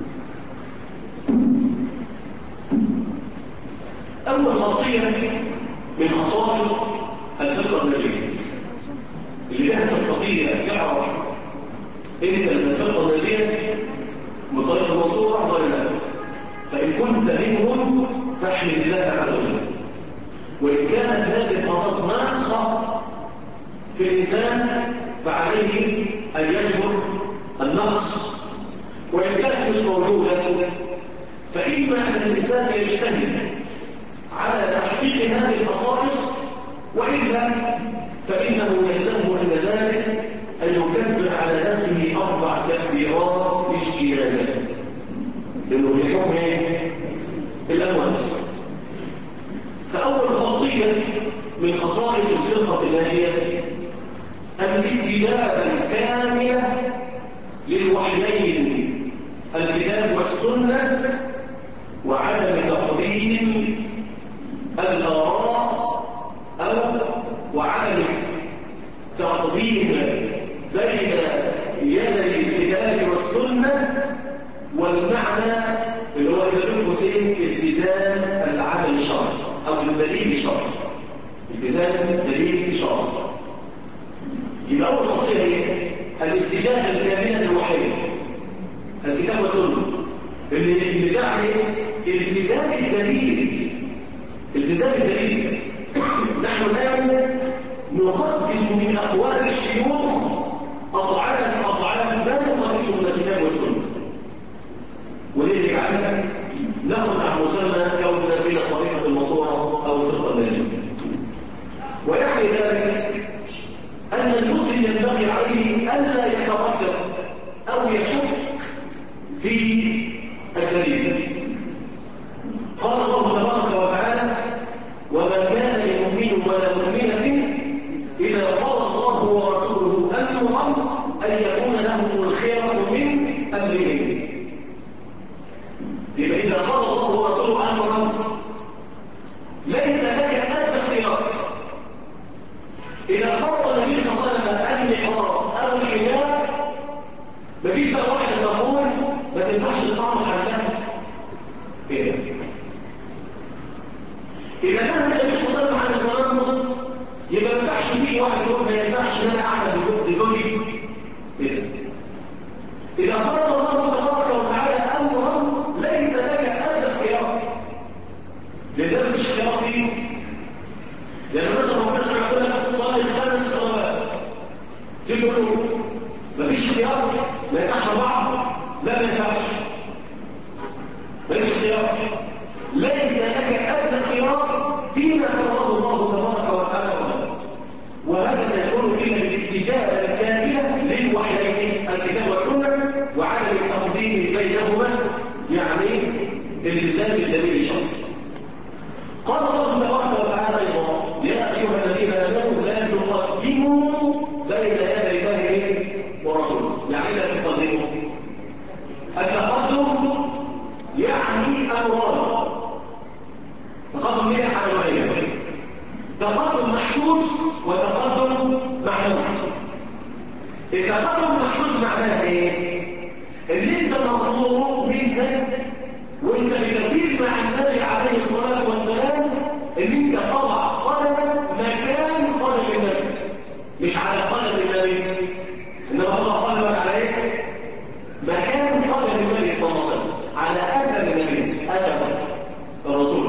أول خاصية من خصائص الفرقة الناجية اللي بها تستطيع أن تعرف إنت الفرقة الناجية والطريقة المنصورة ولا لا. فإن كنت منهم فاحمد الله عز وجل، وإن كانت هذه الخصائص ناقصة في الإنسان فعليه أن يجبر النقص وإن كانت مش موجودة، فإما أن الإنسان يجتهد على تحقيق هذه الخصائص، وإلا فإنه يلزمه عند ذلك أن يكبر على نفسه 4 تكبيرات اجتنازا، لأنه في حكم الأموات. فأول خاصية من خصائص الفرقة الناجية الاستجابة الكاملة للوحيين الكتاب والسنة، وعدم تقديم الآراء وعدم تقديم بين يدي الكتاب والسنة، والمعنى اللي هو بين قوسين التزام العمل الشرعي أو الدليل الشرعي، التزام الدليل الشرعي. يبقى أول خاصية إيه؟ الاستجابة الكاملة للوحيين الكتاب والسنة، اللي يعني التزام الدليل، التزام الدليل. نحن الآن نقدم من أقوال الشيوخ أضعاف ما يقدس من الكتاب والسنة، وذلك يجعلنا ناخذ عن مسمى كوننا بين الطريقة المنصورة أو الفرقة الناجية. ويعني ذلك أن المسلم ينبغي عليه ألا يتردد أو يشك في الدليل. قال الله تبارك وتعالى: وما كان لمؤمن ولا مؤمنة إذا قضى الله ورسوله أمرا أن يكون لهم الخيرة من أمرهم. يبقى إذا قضى الله ورسوله أمرا ليس لك أنت اختيار. إذا قضى النبي صلى الله عليه وسلم النقاب أو الحجاب، مفيش بقى واحد تقول ما تنفعش تطعمش عن نفسك كده. إذا كان النبي صلى الله عليه وسلم عن التنمر، يبقى ما ينفعش تيجي واحد يقول ما ينفعش ان انا اعمل بزوجي كده. إذا قال الله تبارك وتعالى أمرا ليس لك أنت اختيار، لذلك مش اختيار فيه. لأن مثلا ربنا سبحانه وتعالى صلي 5 صلوات، تقول له مفيش اختيار، ما ينفعش 4، لا ما ينفعش، مفيش اختيار. ليس لك أدنى اختيار فيما فرضه الله تبارك وتعالى، وهذا يكون إلا بالاستجابة الكاملة للوحيين الكتاب والسنة، وعدم التقديم بينهما، يعني التزام الدليل الشرعي. قال الله تبارك وتعالى أيضا: يا أيها الذين آمنوا لا تقدموا بين يدي الله ورسوله. يعني لا تقدموا، التقدم يعني أمران. تقدم ليه على نوعين: تقدم محسوس وتقدم معنوي. التقدم المحسوس معناه ايه؟ اللي انت مطلوب منك وانت بتسير مع النبي عليه الصلاه والسلام، اللي انت تضع قدمك مكان قدم النبي، مش على قدم النبي، انما تضع قدمك على ايه؟ مكان قدم النبي صلى الله عليه وسلم، على اثر النبي، اثر الرسول.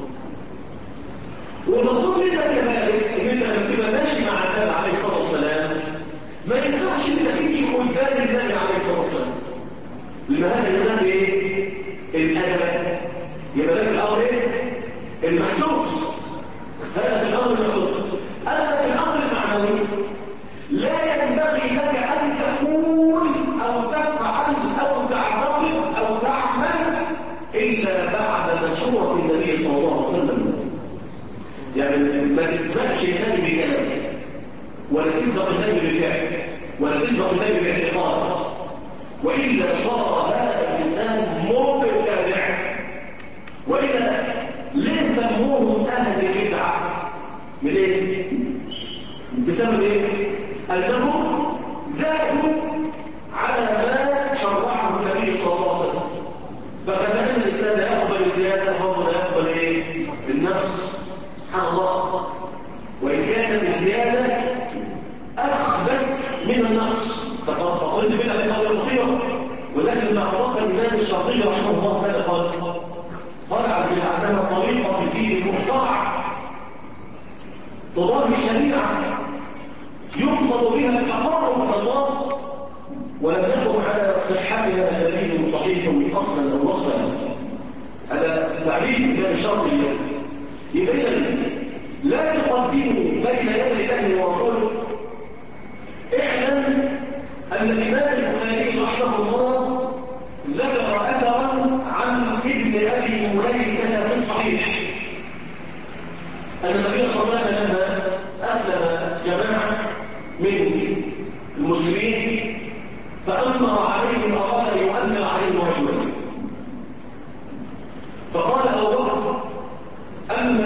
والمطلوب منك كذلك ان انت لما تبقى ماشي مع النبي عليه الصلاه والسلام ما ينفعش انت تمشي قدام النبي عليه الصلاه والسلام، لان هذا يسمى ايه؟ الادب. يبقى ده في الامر ايه؟ المحسوس، هذا في الامر المحسوس. اما في الامر المعنوي لا ينبغي لك ان تقول او تفعل او تعتقد او تعمل الا بعد مشوره النبي صلى الله عليه وسلم. يعني ما تسبقش النبي بكلام، ولا تسبق النبي بفعل، ولا تسبق النبي باعتقاد، والا صار هذا الانسان مبتدع. والا ليه سموهم اهل البدعه؟ من ايه؟ بسبب ايه؟ انهم زادوا على ما شرعه النبي صلى الله عليه وسلم. فكما ان الاسلام لا يقبل الزياده فهو لا يقبل ايه؟ النقص. سبحان الله. وإن كانت الزيادة أخبث من النقص، فقل البدع القدر المصيبة. ولكن لما أخبرت الإمام الشافعي رحمه الله ماذا قال عن البدع أنها طريقة في الدين مخترعة تضاد الشريعة يقصد بها التقرب من الله ولم يقم على صحتها دليل صحيح اصلا او نصا. هذا تعريف من شرطي. اذا لا تقدموا بين يدي الله ورسوله. اعلم ان الامام البخاري رحمه الله ذكر اثرا عن ابن ابي مليكه في الصحيح ان النبي صلى الله عليه وسلم لما اسلم جماعه من المسلمين فامر عليهم، اراد ان يؤمر عليهم رجلا، فقال ابو بكر اما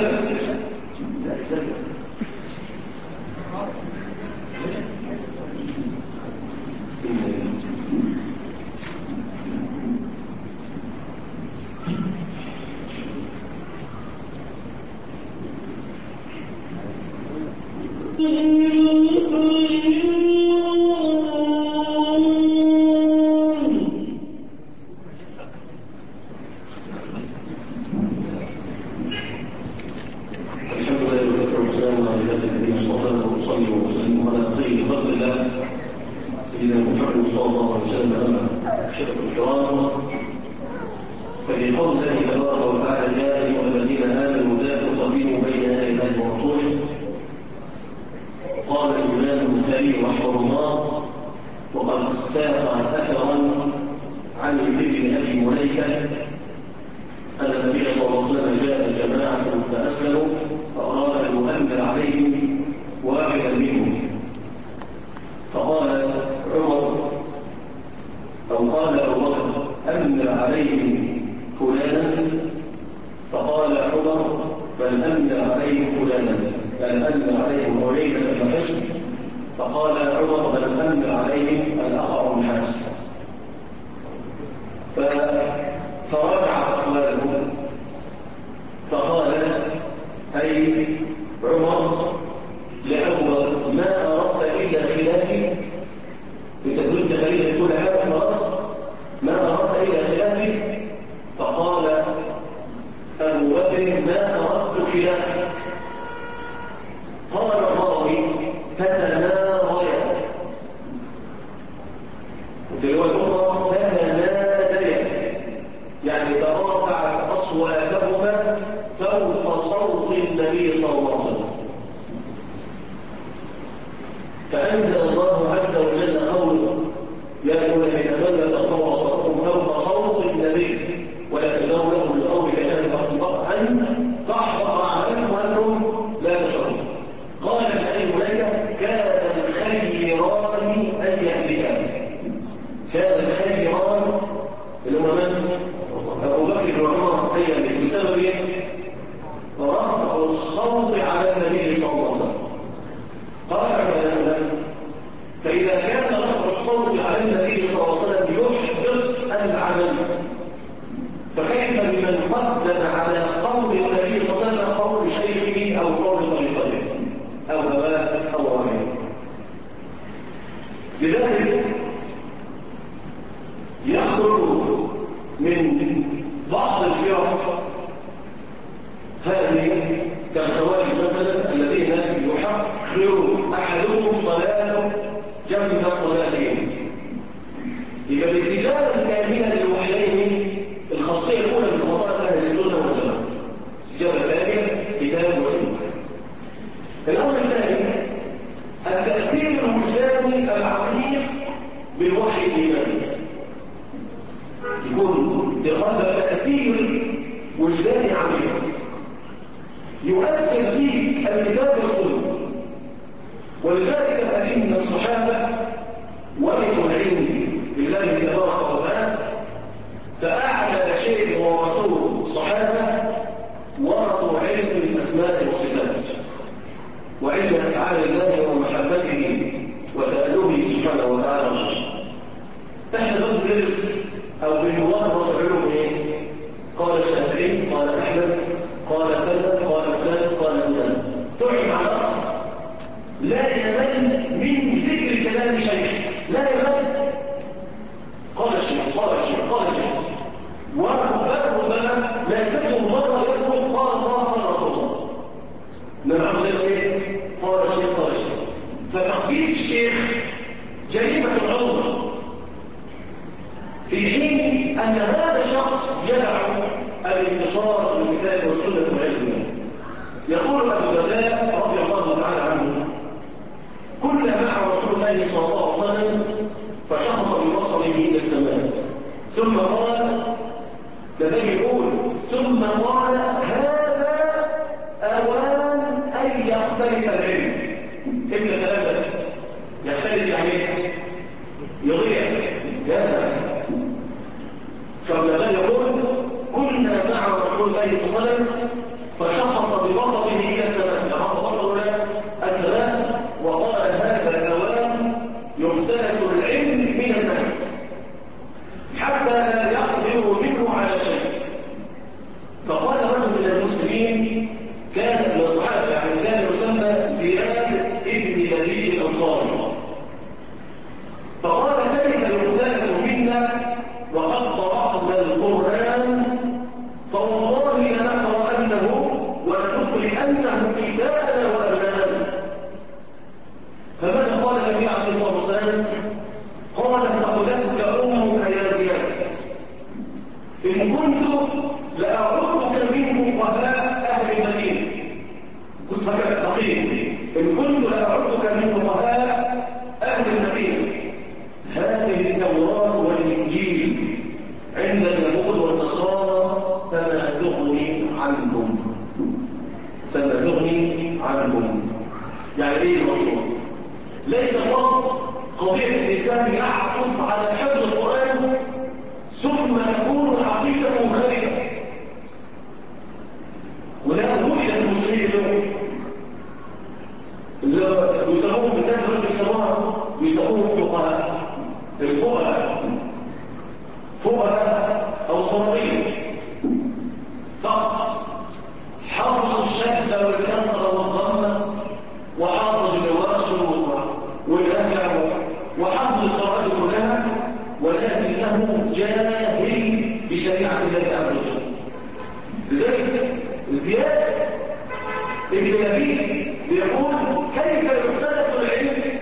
لا يسلم فتخفيف الشيخ جريمة العظمى والسنة والعياذ بالله. يقول أبو الدرداء رضي الله تعالى عنه: كنا مع رسول الله صلى الله عليه وسلم فشخص ببصره إلى السماء ثم قال، النبي يقول ثم قال: هذا أوان أن يختلف العلم. ابن الكلام ده يختلف يعني ايه؟ يضيع. فالنبي يقول كنا مع رسول الله صلى الله عليه وسلم فشخص ببصره إلى السماء، يعني بصره إلى السماء وقال: هذا أوان يختلف العلم من الناس حتى لا يقدر منه على شيء. فقال رجل من المسلمين كان من الصحابه، يعني كان يسمى زياد ابن لبيد الانصاري، فقال: كيف يختلف منا وقد قرانا القران فوالله لنقرأنه ولنقرئنه نساءنا وابناءنا. فماذا قال النبي عليه الصلاه والسلام؟ قال: ثقلتك امك يا زياد، إن كنت لأعدك من فقهاء أهل المدينة. كنت فاكر دقيق. إن كنت لأعدك من فقهاء أهل المدينة. هذه التوراة والإنجيل عند اليهود والنصارى فما تغني عنهم. فما تغني عنهم. يعني إيه المقصود؟ ليس فقط قضية الإنسان يعطف على حفظ القرآن ثم تكون عقيدة منخرطة. ولا وجد المسلمين اليوم اللي يسموهم بالتجربة يسموهم فقهاء. فقهاء أو طريق فقط حافظ الشدة والكسر والضمة وحافظ الجواش والنفع وحافظ القراءات كلها، ولكنه جاهل بشريعة الله عز وجل. لذلك زياد ابن لبيد يقول: كيف يختلف العلم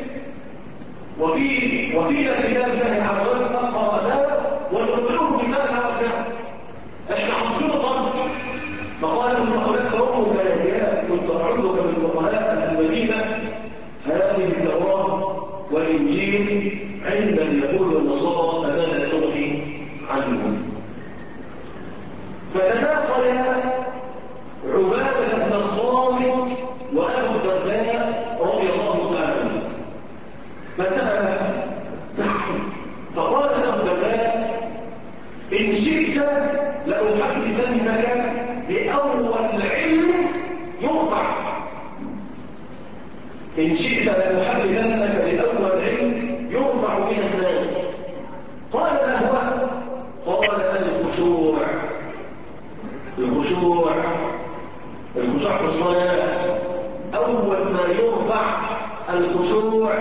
وفينا كتاب الله عز وجل قرأناه ونقرئه نساءنا وابنائنا. احنا حاطينه غلط. فقال: ثقلتك امك يا زياد، كنت اعدك من فقهاء المدينه. هذه التوراه والانجيل عند اليهود والنصارى فماذا تغني عنهم؟ فتناقل عبادة بن الصامت وأبو الدرداء رضي الله تعالى عنه فسأل، فقال أبو الدرداء: إن شئت لأحدثنك بأول علم يرفع. إن شئت لأحدثنك بأول علم يرفع من الناس. قال: ما هو؟ قال: الخشوع في الصلاة. أول ما يرفع الخشوع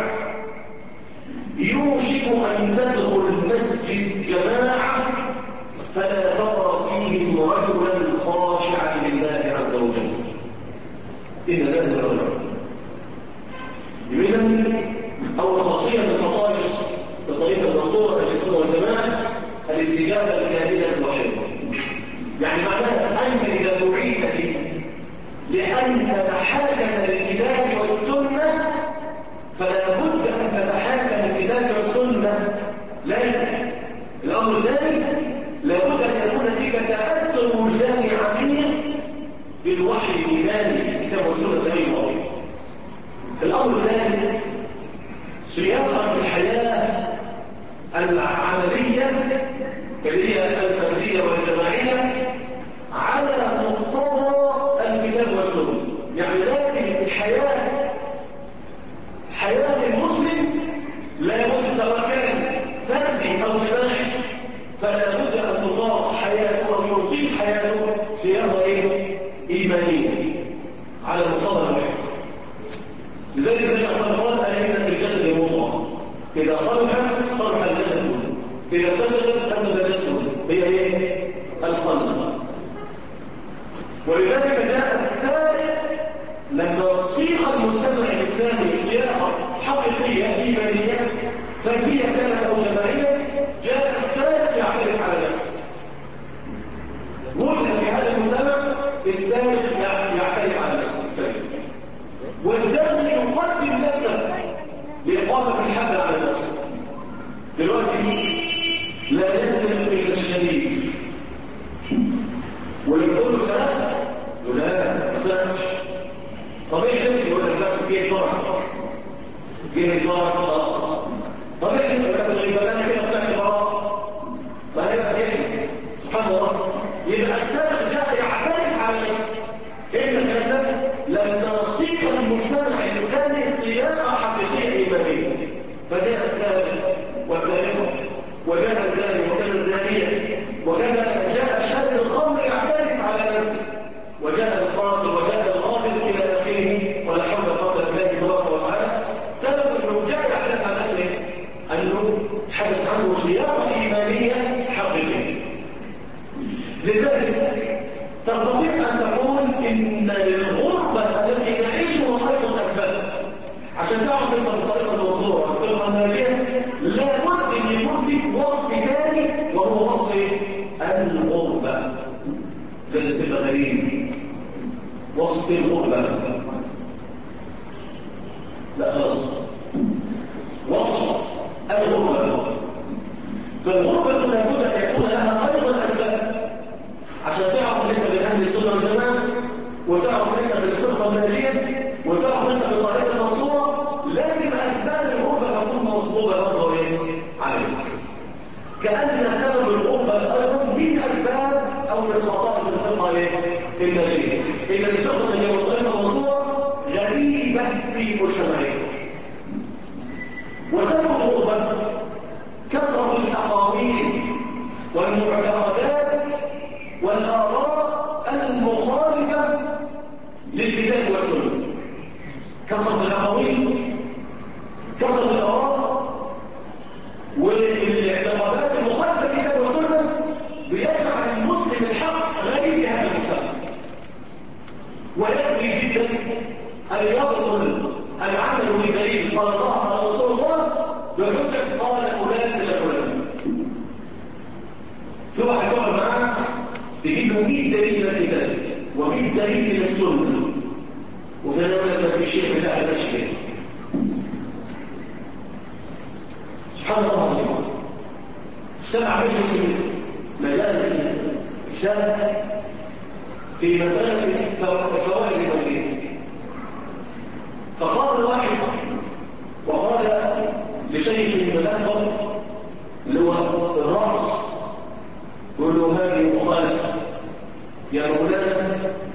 يوشك أن تدخل المسجد جماعة فلا ترى فيهم رجلا خاشعا لله عز وجل. إن الله لرجل. إذن أول خاصية من خصائص الطريقة المنصورة للسنة والجماعة الاستجابة الكاملة الوحيدة. يعني معناها أنت إذا دعيت لأن تتحاكم للكتاب والسنة فلا بد أن تتحاكم للكتاب والسنة. لازم. الأمر الثاني لابد أن يكون فيك تأثر وجداني عميق بالوحي الإيماني الكتاب والسنة أيضا. الأمر الثالث صياغة الحياة العملية اللي هي الفردية والجماعية على مقتضى الكتاب والسنة. يعني لازم الحياة حياة المسلم لا بد سواء كان فردي أو جماعي فلا بد أن تصاغ حياته أو يصيب حياته صياغة إيمانية على مقتضى الواحد. لذلك النبي صلى الله عليه وسلم قال: أن الجسد مضغة إذا صلح الجسد كله، إذا فسد الجسد هي ايه؟ القلب. ولذلك جاء السارق لما صيغ المجتمع الإسلامي صياغة حقيقية إيمانية فردية كانت أو جماعية، جاء السارق يعترف على نفسه. وجد في هذا المجتمع السارق لإقامة الحد على النفس. دلوقتي لا يسلم إلا الشريف، واللي يقول له سلام يقول لا ما سلمش. طب ايه حلو؟ يقول لك بس جه طرق خلاص. طب ايه حلو؟ يبقى انا كده طلعت براء. ما هي بقى سبحان الله. يبقى السلف جاء يعترف على نفسه ان الكلام لم تصيب المجتمع الانساني صياغه حقيقيه ايمانيه. فجاء السابق وسابقه، وجاء الزاني وكذا الزانيه، وكذا جاء شاب الخمر يعترف على نفسه، وجاء القاتل وجاء الغافل الى اخره، ولا حول ولا قوه الا بالله تبارك وتعالى. سبب انه جاء يعترف على نفسه انه حدث عنه صياغه ايمانيه حقيقيه. لذلك تستطيع أن تقول إن الغربة التي نعيشها أيضا أسباب. عشان تعرف أنت بالطريقة الموصولة في القنالية لابد أن يكون فيك وصف ثاني، وهو وصف الغربة. لازم تبقى غريب. وصف الغربة لا خلاص، وصف الغربة. فالغربة لابد أن يكون لها أيضا أسباب عشان تعرف ان انت من اهل السنه والجماعه، وتعرف ان انت بالفرقه الناجيه، وتعرف ان انت بالطريقه المنصوره. لازم اسباب الغربه تكون مصبوبه برضه عليك. كان سبب الغربه ايضا من اسباب او من خصائص الفرقه الناجيه. اذا الفرقه الناجيه والطريقه المنصوره غريبه في مجتمعها. وسبب الغربه كثره الاقاويل والمعتقدات والآراء المخالفة للكتاب والسنة. كثرة الأقاويل، كثرة الآراء والاعتقادات المخالفة للكتاب والسنة بيجعل المسلم الحق غريب في هذا المجتمع. ويكفي جدا أن يبطل العمل بالدليل قال الله قال رسول الله بحجة قال فلان من العلماء. في واحد يقعد معاه تجيب له 100 دليل من الكتاب و100 دليل من السنه، وفي الاخر بس الشيخ بتاعه ده شيخ. سبحان الله العظيم. اجتمع مجالس الشارع في مساله فوائد المولد، فقال واحد وقال لشيخ من الاكبر اللي هو الراس، يقول له هذه مخالفة يا مولانا،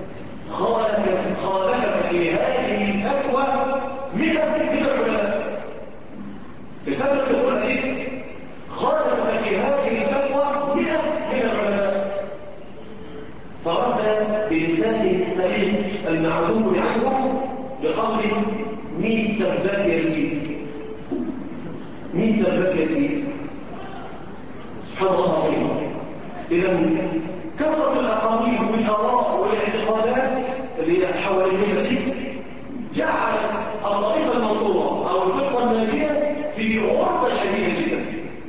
خالفك في هذه الفتوى 100 من العلماء. الفتوى تقول ايه؟ خالفك في هذه الفتوى 100 من العلماء. فرد بلسانه السليم المعلوم عنه بقوله 100 سباك يا سيدي، 100 سباك يا سيدي. سبحان الله العظيم. إذا كثرة الأقاويل والآراء والاعتقادات اللي حوالينا دي جعل الطريقة المنصورة أو الفرقة الناجية في غربة شديدة جدا.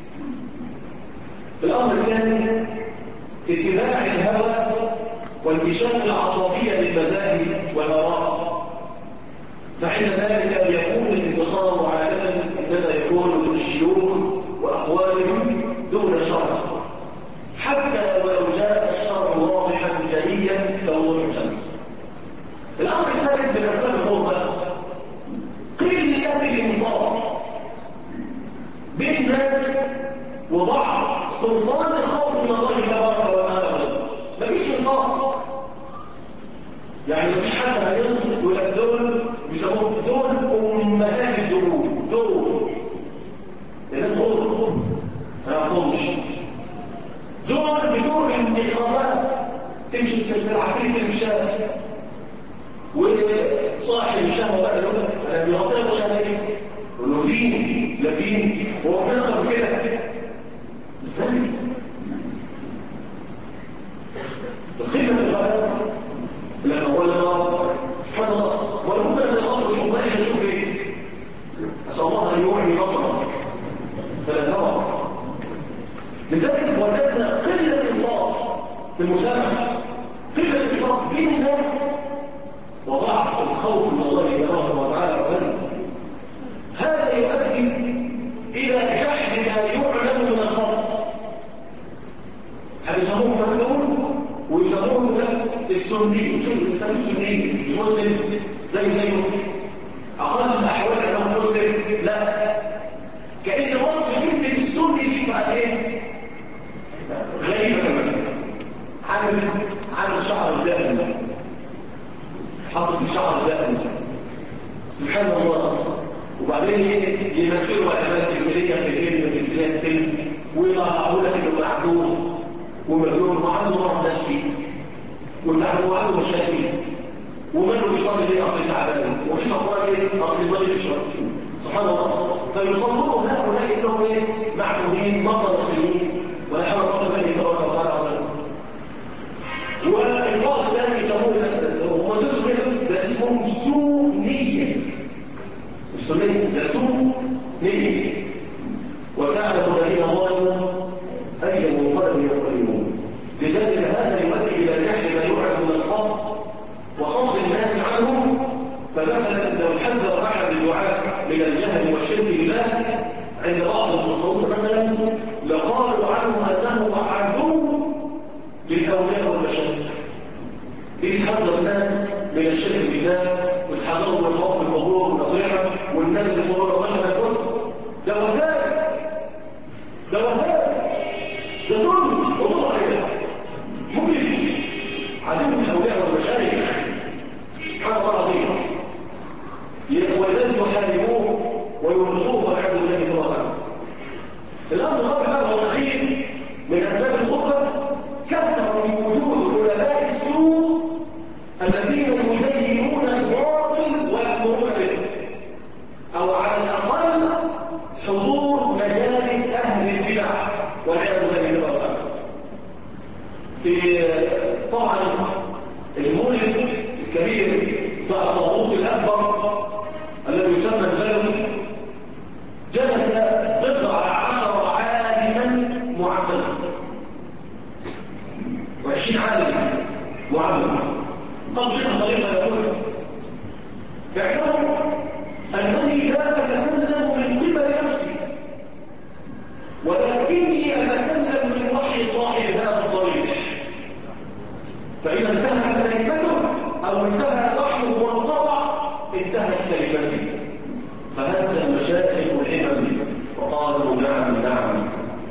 الأمر الثاني اتباع الهوى وانتشار العصبية للمذاهب والآراء. فعند ذلك يكون الانتصار عادة إنما يكون للشيوخ وأقوالهم دون الشرع، حتى ولو جاء الشرع واضحا جليا كوضوح الشمس. الامر الثالث من اسباب الغربه قله الانصاف بين الناس وبعض سلطان الخوف من الله تبارك وتعالى. مفيش انصاف. يعني مفيش حد هينصف يقول لك دول بيسموهم دول امهات الدروب، دول الناس غرب ما يعرفهمش. دول بتوع الانتخابات تمشي العفريت في الشارع وصاحب الشهوه بقى يقول لك انا بيغطي الشهوه دي، يقول له دين لا دين هو بيغضب كده. الخدمه الغاليه لما هو سبحان الله ولو كان الامر شبهه نشوف ايه؟ اسال الله ان يوحي نصرك فلا ترى. لذلك وجدنا قلة الإنصاف في المجتمع، قلة الإنصاف بين الناس، وضعف الخوف من الله تبارك وتعالى وغيره. هذا مسلم سني مش مسلم زيه اقل الاحوال انه مسلم، لا، كأن وصف كلمة السني دي بقى ايه؟ غريبة كمان. عامل شعر دائما، حاطط شعر دائما، سبحان الله. وبعدين ايه؟ يمثلوا اعمال تمثيليه في كلمه تمثيليه كلمه، ويطلعوا لك انه معدوم ومجنون وعنده مرض نفسي وعنده مشاكل، ومنه بيصلي ليه اصل تعبان، وبيشرب ليه اصل المريض بيشرب، سبحان الله. فيصلون هؤلاء انهم ايه؟ معدومين مرضى نفسيين ولا حول ولا قوه الا بالله تبارك وتعالى. والبعض الثاني يسموه هم ده اسمهم سوء نيه، السنية ده سوء نية. وساعد الذين ظلموا أي منقلب ينقلبون. لذلك هذا يؤدي إلى جهل ما يعلم من الخطأ وصد الناس عنه. فمثلا لو حذر أحد الدعاة من الجهل والشرك بالله عند بعض التصوف مثلا لقالوا عنه أنه عدو للأولياء والمشايخ. بيحذر الناس من الشرك بالله ويتحذروا من حب القبور والأضرحة والنبي القبور والرحمة الكفر. ده وهاب، ده وهاب، ده ظلم وضوء عليها مجرم عدو الأولياء والمشايخ، سبحان الله العظيم. ولذلك يحاربوه ويبغضوه والعياذ بالله تعالى. الأمر الرابع والأخير من أسباب الخطة كثرة في وجود علماء السوء الذين يزينون الباطل ويأمرون به، أو على الأقل حضور مجالس أهل البدع والعياذ بالله تعالى. في طبعا المولد الكبير بتاع الطاغوت الأكبر الذي يسمى الغلبي جلس 19 عالما معمما و20 عالما معمما. قال شيخ طريقة يقول اعلموا أنني لا أتكلم من قبل نفسي ولكني أتكلم من وحي صاحب هذا الطريق، فإذا انتهت كلمته أو انتهى وحيه وانقطع انتهت كلمته. فهذا مشايخ الحمم وقالوا نعم نعم.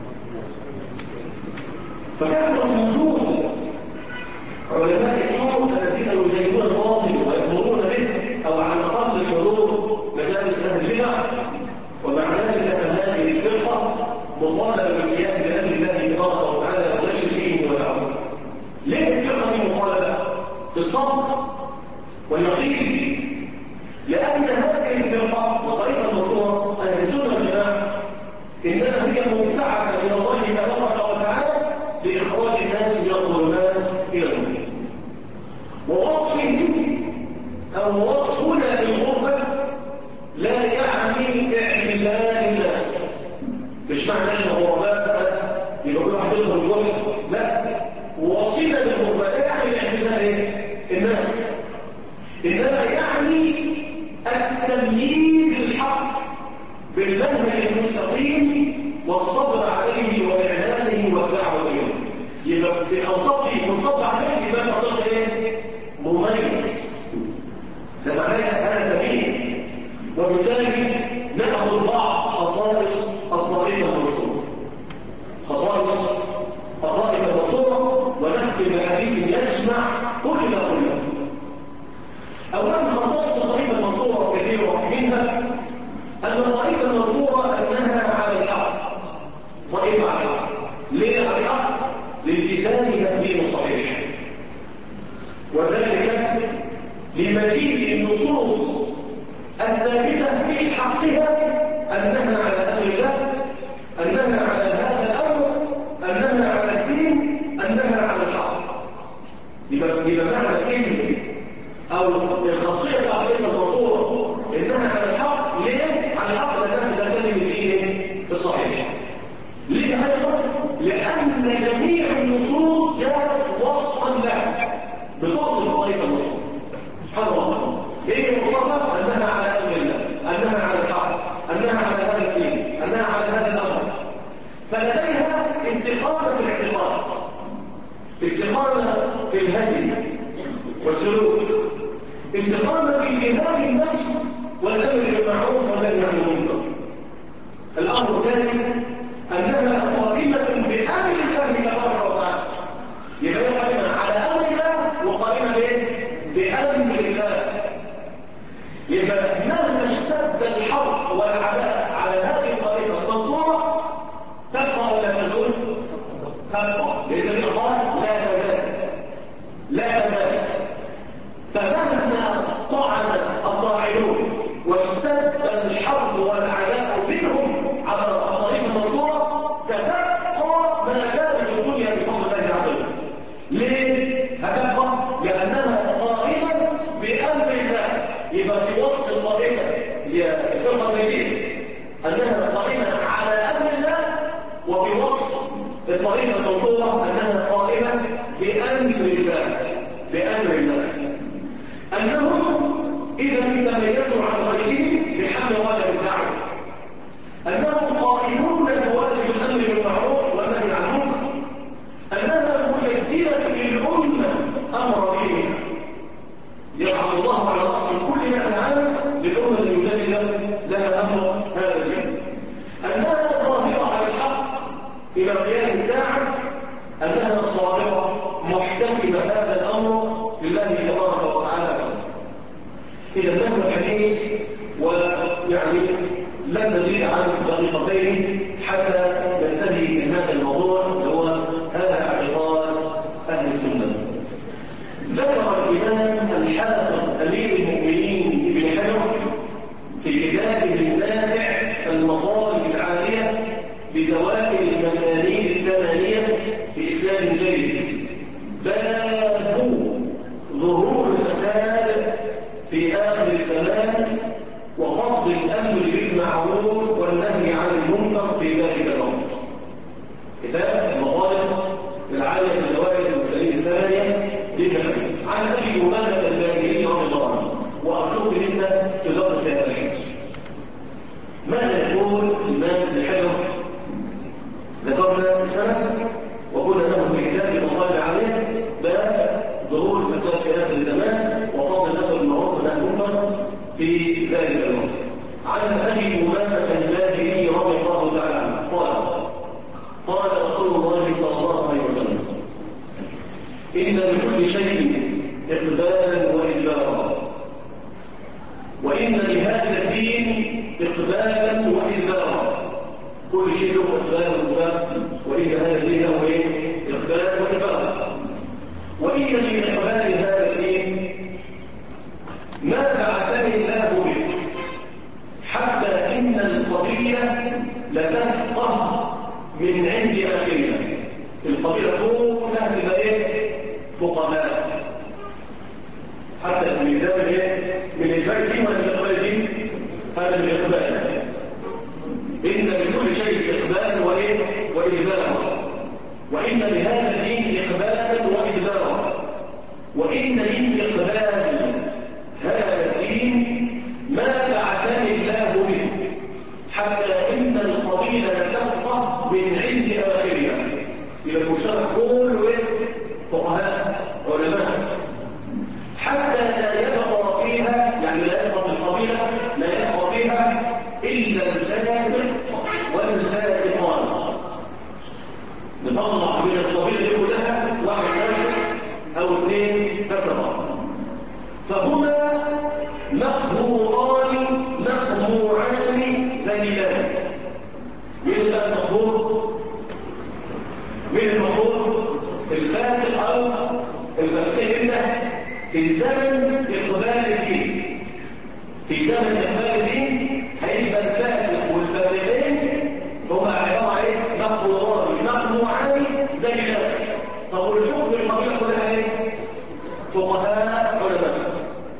فكثرة وجود علماء السوء الذين يزينون الباطل ويأمرون به أو على الأقل حضور مجالس أهل البدع، ومع ذلك هذه الفرقة مطالبة بالقيام بأمر الله تبارك وتعالى ونشر دينه ودعوته. ليه الفرقة دي مطالبة؟ بالصبر واليقين. لأن هذه الفرقة وطريقة المرفوع أهل السنة والجماعة إنما هي مبتعثة إلى الله تبارك وتعالى لإخراج الناس من الظلمات إلى النور. ووصفه أو وصفنا بالغربة لا يعني اعتزال الناس. مش معنى أن الغرباء يبقى كل واحد يدخل الجحر، لا. ووصفنا بالغربة لا يعني اعتزال الناس، إنما يعني التمييز الحق بالمنهج المستقيم والصبر عليه وإعلانه والدعوة إليه. يبقى الأوصاف دي منصب عليه يبقى الأوصاف إيه؟ مميز. ده معناه هذا تمييز. وبالتالي نأخذ بعض خصائص الطريقة المنصورة، خصائص الطريقة المنصورة، ونختم بحديث يجمع كل ما قلنا. أولا خصائص الطريقة المنصورة كثيرة، منها أن الطريقة المنصورة أنها على الحق، طريقة على الحق. ليه على الحق؟ لالتزامها الدين الصحيح، وذلك لمجيء النصوص الثابتة في حقها أنها على أمر الله، أنها على هذا الأمر، أنها على الدين، أنها على الحق. يبقى معنى الكلمة أو الخاصية العقيدة المنصورة إنها على الحق. ليه؟ على الحق لأنها تلتزم الدين الصحيح. ليه أيضا؟ لأن جميع النصوص جاءت وصفا لها بتوصف الطريقة المنصورة. سبحان الله. ايه الوصفة؟ أنها على أمر الله، أنها على الحق، أنها على هذا باستقامة في جهاد النفس والأمر بالمعروف والنهي عن المنكر. الأمر الثاني أنها قائمة بأمر الله تبارك وتعالى، يبقى هي قائمة على أمر الله وقائمة بأمر الله. يبقى مهما اشتد الحرب والعداء على هذه الطريقة المنصورة تبقى ولا تزول؟ تبقى، لأن الله لا تزال. فمهما طعن الطاعنون واشتد الحرب والعداء منهم على الطريقة المنصورة ستبقى ما كانت الدنيا بفضل الله عز وجل. ليه؟ هتبقى لأنها قائمة بأمر الله. يبقى في وسط الطريقة هي الفرقة الجديدة أنها قائمة على أمر الله، وفي وسط الطريقة المنصورة أنها قائمة بأمر الله. أنهم إذا تميزوا عن غيرهم بحمل واجب الدعوة، أنهم قائمون بواجب الأمر بالمعروف والنهي عن المنكر، أنها مجددة للأمة أمر دينها. يبعث الله على رأس كل ما تعالى للأمة المجددة لها أمر هذا الدين، أنها ظاهرة على الحق إلى قيام الساعة، أنها صادقة محتسبة هذا الأمر لله تبارك وتعالى. إذا انتهى الحديث ويعني لن نزيد عن دقيقتين حتى ننتهي من هذا الموضوع اللي هو هذا اعتقاد أهل السنة. ذكر الإمام الحافظ أمير المؤمنين ابن حجر في كتابه النافع المطالب العالية بزوائد المسانيد الثمانية بإسناد جيد باب ظهور الفساد في آخر الزمان وفضل الأمر بالمعروف والنهي عن المنكر في ذلك الوقت. كتاب المطالب العالية بزوائد المسانيد الثمانية عن أبي أمامة الباهلي رضي الله عنه، وأرجوك منا تدرك هذا الحديث. ماذا يقول الإمام ابن حجر؟ ذكرنا السنة وقلنا له في كتاب المطالب العالية باب ظهور الفساد في آخر الزمان وفضل الأمر بالمعروف والنهي عن المنكر في ذلك الوقت. عن أبي أمامة الباهلي رضي الله تعالى عنه قال رسول الله صلى الله عليه وسلم: إن لكل شيء إقبالا وإدبارا، وإن لهذا الدين إقبالا وإدبارا. كل شيء له إقبال وإدبار، وإن هذا الدين له إقبال وإدبار. وإن من إقبال هذا الدين ما بعثني الله به، حتى إن القبيلة لتفقه من عند آخرها. القبيلة كلها تبقى فقهاء، حتى الميدان من البيت ولا من الخارجين، هذا من الإقبال. إن لكل شيء إقبال وإدبار، وإن لهذا الدين إقبالا وإدبارا. وإن من إقبال هذا الدين ما بعثني الله به، حتى إن القبيلة تفقه من عند آخرها. إلى المجتمع كله فقهاء علماء، حتى لا يبقى فيها، يعني لا يبقى في القبيلة، لا يبقى فيها إلا الفاسق والفاسقان. نطلع من القبيلة دي كلها واحد فاسق أو اثنين فسقا، فهما مقهوران مقموعان ذليلان. مين بقى المقهور؟ مين المقهور؟ الفاسق أو الفاسقين في زمن إقبال الدين. في زمن إقبال الدين هيبقى الفاسق والفاسقين هما عبارة عن مقهوران مقموعان ذليلان. طب والحكم القبيلة كلها فقهاء علماء.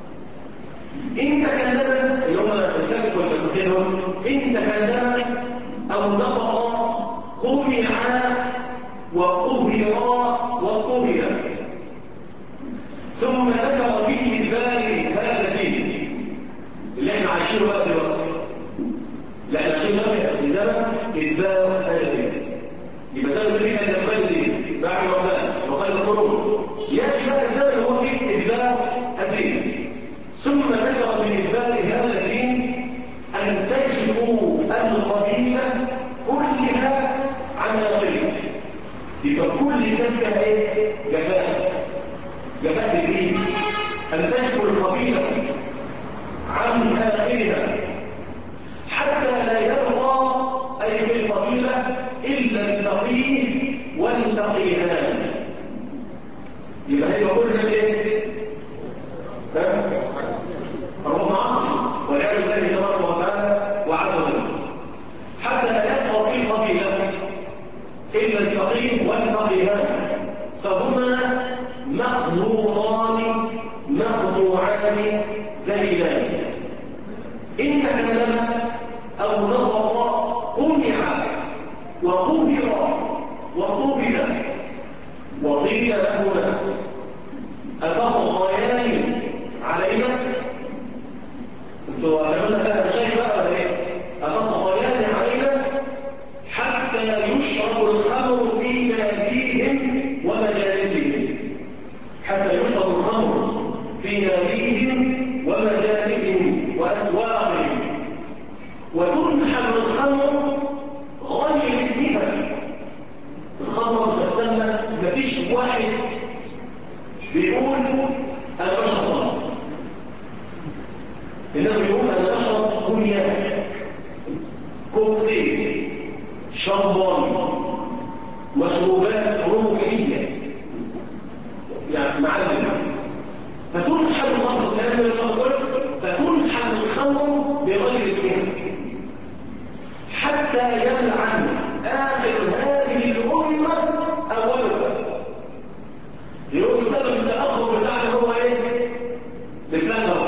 إن تكلم اللي هم الفاسق والفاسقين إن تكلم أو نطق قمع وقهر وقهر. ثم ذكر في إدبار هذا الدين اللي احنا عايشينه بقى دلوقتي. لا احنا عايشين بقى في زمن إدبار هذا الدين. يبقى زمن الدين كان إقبال الدين بعد رمضان وخير القرون. يأتي بقى الزمن اللي هو فيه إدبار الدين. ثم ذكر من إثبات هذا الدين أن تجدوا القبيلة كلها عن آخره. يبقى كل الناس كان إيه؟ جفاء الدين. أن تجدوا القبيلة عن آخرها حتى لا يبقى أي في القبيلة إلا الفقيه والفقيهان. يبقى هي كل الناس إيه؟ رب معاصي والعياذ بالله تبارك وتعالى وعز وجل. حتى لا يبقى في القبيلة إلا الفقيه والفقيهان، فهما مقهوران مقطوعان ذليلان. إن تكلم أو نطق قمع وقهر وقبل. وقيل لهما أتطغيان علينا؟ انتوا هتعملنا بقى شيء بقى ولا ايه؟ أتطغيان علينا حتى يشرب الخمر في ناديهم ومجالسهم. حتى يشرب الخمر في ناديهم ومجالسهم وأسواقهم، وتنحل الخمر غير اسمها. الخمر تسمى، مفيش واحد بيقول أنا بشرب خمر، إنما بيقول أنا بشرب كونياك، كوكتيل، شامبان، مشروبات روحية، يعني معلم. فتنحل الخمر فتنحل الخمر بغير اسمها حتى يلعن آخر هذه الأمة أولها. يقول سبب التأخر بتاعنا هو إيه؟ الإسلام ده.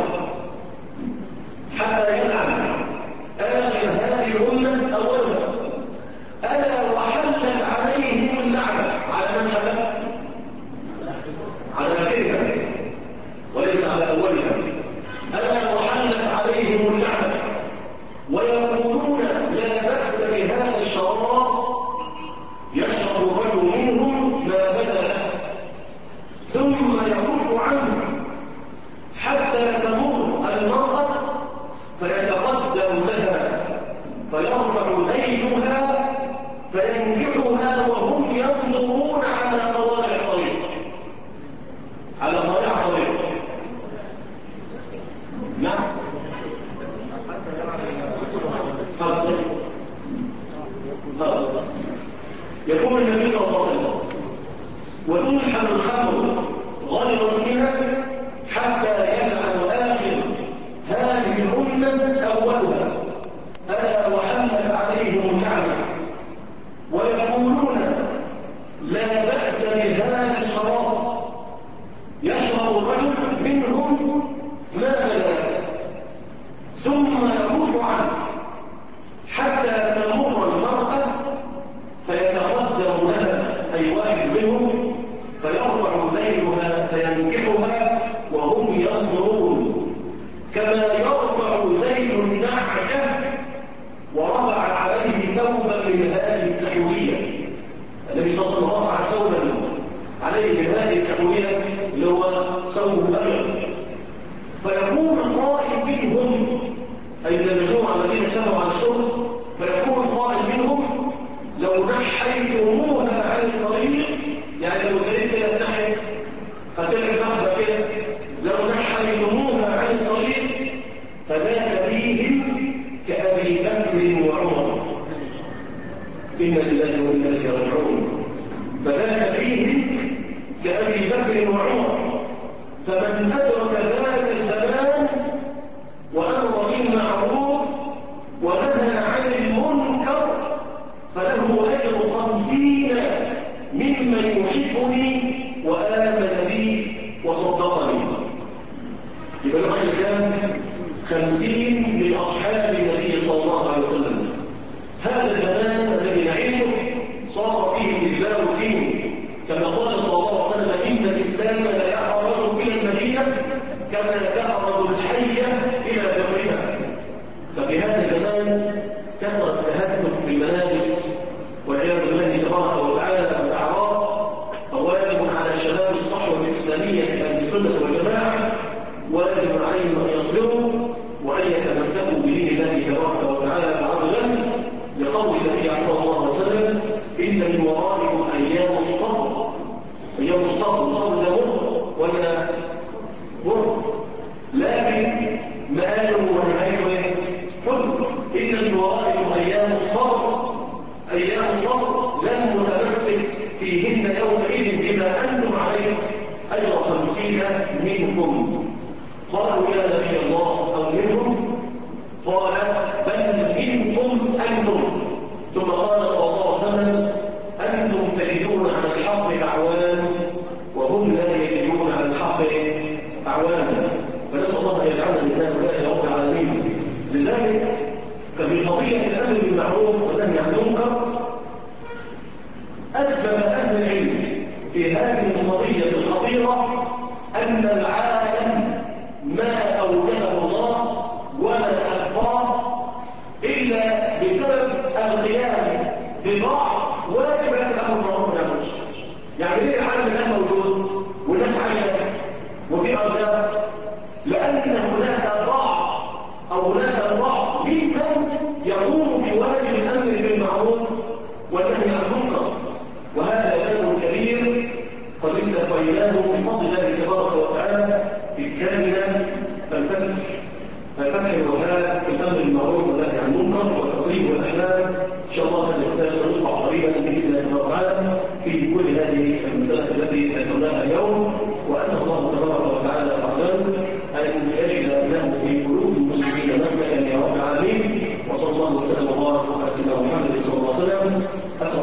حتى يلعن آخر هذه الأمة أولها. ألا وحلت عليهم اللعنة. على من حلت؟ على آخرها وليس على أولها. ألا وحلت عليهم اللعنة ويقولون لا بأس بهذا الشراب يشرب الرجل منهم ما بدا له ثم يكف عنه حتى تمر المرأة فيتقدم لها فيرفع ذيلها فينكحها وهم ينظرون على قواطع الطريق، على قواطع الطريق. نعم. يقول النبي صلى الله عليه وسلم وتنحل الخمر غير اسمها حتى يلعن آخر هذه الأمة أولها. ألا وحلت عليهم اللعنة ويقولون لا بأس بهذا الشراب يشرب الرجل منهم ما بدا ثم يكف عنه حتى تمر المرأة فيتقدم لها أي واحد منهم فيرفع ذيلها فينكحها وهم ينظرون كما يرفع ذيل النعجة ورفع عليه ثوبا من هذه السحورية. النبي صلى الله عليه وسلم رفع ثوبا عليه من هذه السحورية اللي هو ثوب أبيض. فيقول القائل منهم أي من المجموعة الذين كانوا على الشرب، فيقول القائل منهم لو نحيتموها عن الطريق، يعني لو جريت كده تنحي فتلعب نخبة كده، لو نحيتموها عن الطريق فذاك فيهم كأبي بكر وعمر. إن لله وإنا إليه راجعون. فذاك فيهم كأبي بكر وعمر. فمن أدرك ذلك الزمان وأمر بالمعروف ونهى عن المنكر فله أجر 50 ممن يحبني وآمن بي وصدقني. يبقى له أجر كام؟ 50 من أصحاب النبي صلى الله عليه وسلم. هذا الزمان الذي نعيشه صار فيه إذلال الدين، كما قال صلى الله عليه وسلم إن الإسلام لا يعرض إلى المدينة كما تعرض الحية إلى جمرها. ففي هذا الزمان كثرة التهتك بالملابس والعياذ بالله تبارك وتعالى والأعراض، فواجب على شباب الصحوة الإسلامية أهل السنة والجماعة، واجب عليهم تبارك وتعالى عز وجل لقول النبي صلى الله عليه وسلم إن من ورائكم أيام الصبر. أيام الصبر، الصبر ده مر ولا مر؟ لكن مآله ونهايته حلو. إن من ورائكم أيام الصبر، أيام الصبر لن متمسك فيهن يومئذ بما أنتم عليه أجر 50 منكم. قالوا يا نبي الله أو منهم؟ قال بل منكم أنتم. ثم قال صلى الله عليه وسلم أنتم تجدون على الحق أعوانا وهم لا يجدون على الحق أعوانا. فنسأل الله أن يجعلنا من هؤلاء يا رب العالمين. لذلك ففي قضية الأمر بالمعروف والنهي عن المنكر أسبب أهل العلم في هذه القضية الخطيرة أن العالم ما أوجده الله ولا أبقاه إلا بسبب القيام ببعض واجبات الأمر بالمعروف والنهي عن المنكر. يعني ليه العالم الآن موجود والناس عايشة وفي أرزاق؟ لأن هناك ضعف أو هناك ضعف ممن يقوم بواجب الأمر بالمعروف والنهي عن المنكر، وهذا جانب كبير قد استفيناه بفضل الله تبارك وتعالى في كتابنا الفتح والوفاء في الأمر بالمعروف والنهي عن المنكر والتطيب والأحلام. إن شاء الله هذا الكتاب سيطبع قريبا بإذن الله تعالى في كل هذه المسائل التي ذكرناها اليوم. وأسأل الله تبارك وتعالى أن يجد له في قلوب المسلمين مسلكا يا رب العالمين. وصلى الله وسلم وبارك على سيدنا محمد صلى الله عليه وسلم.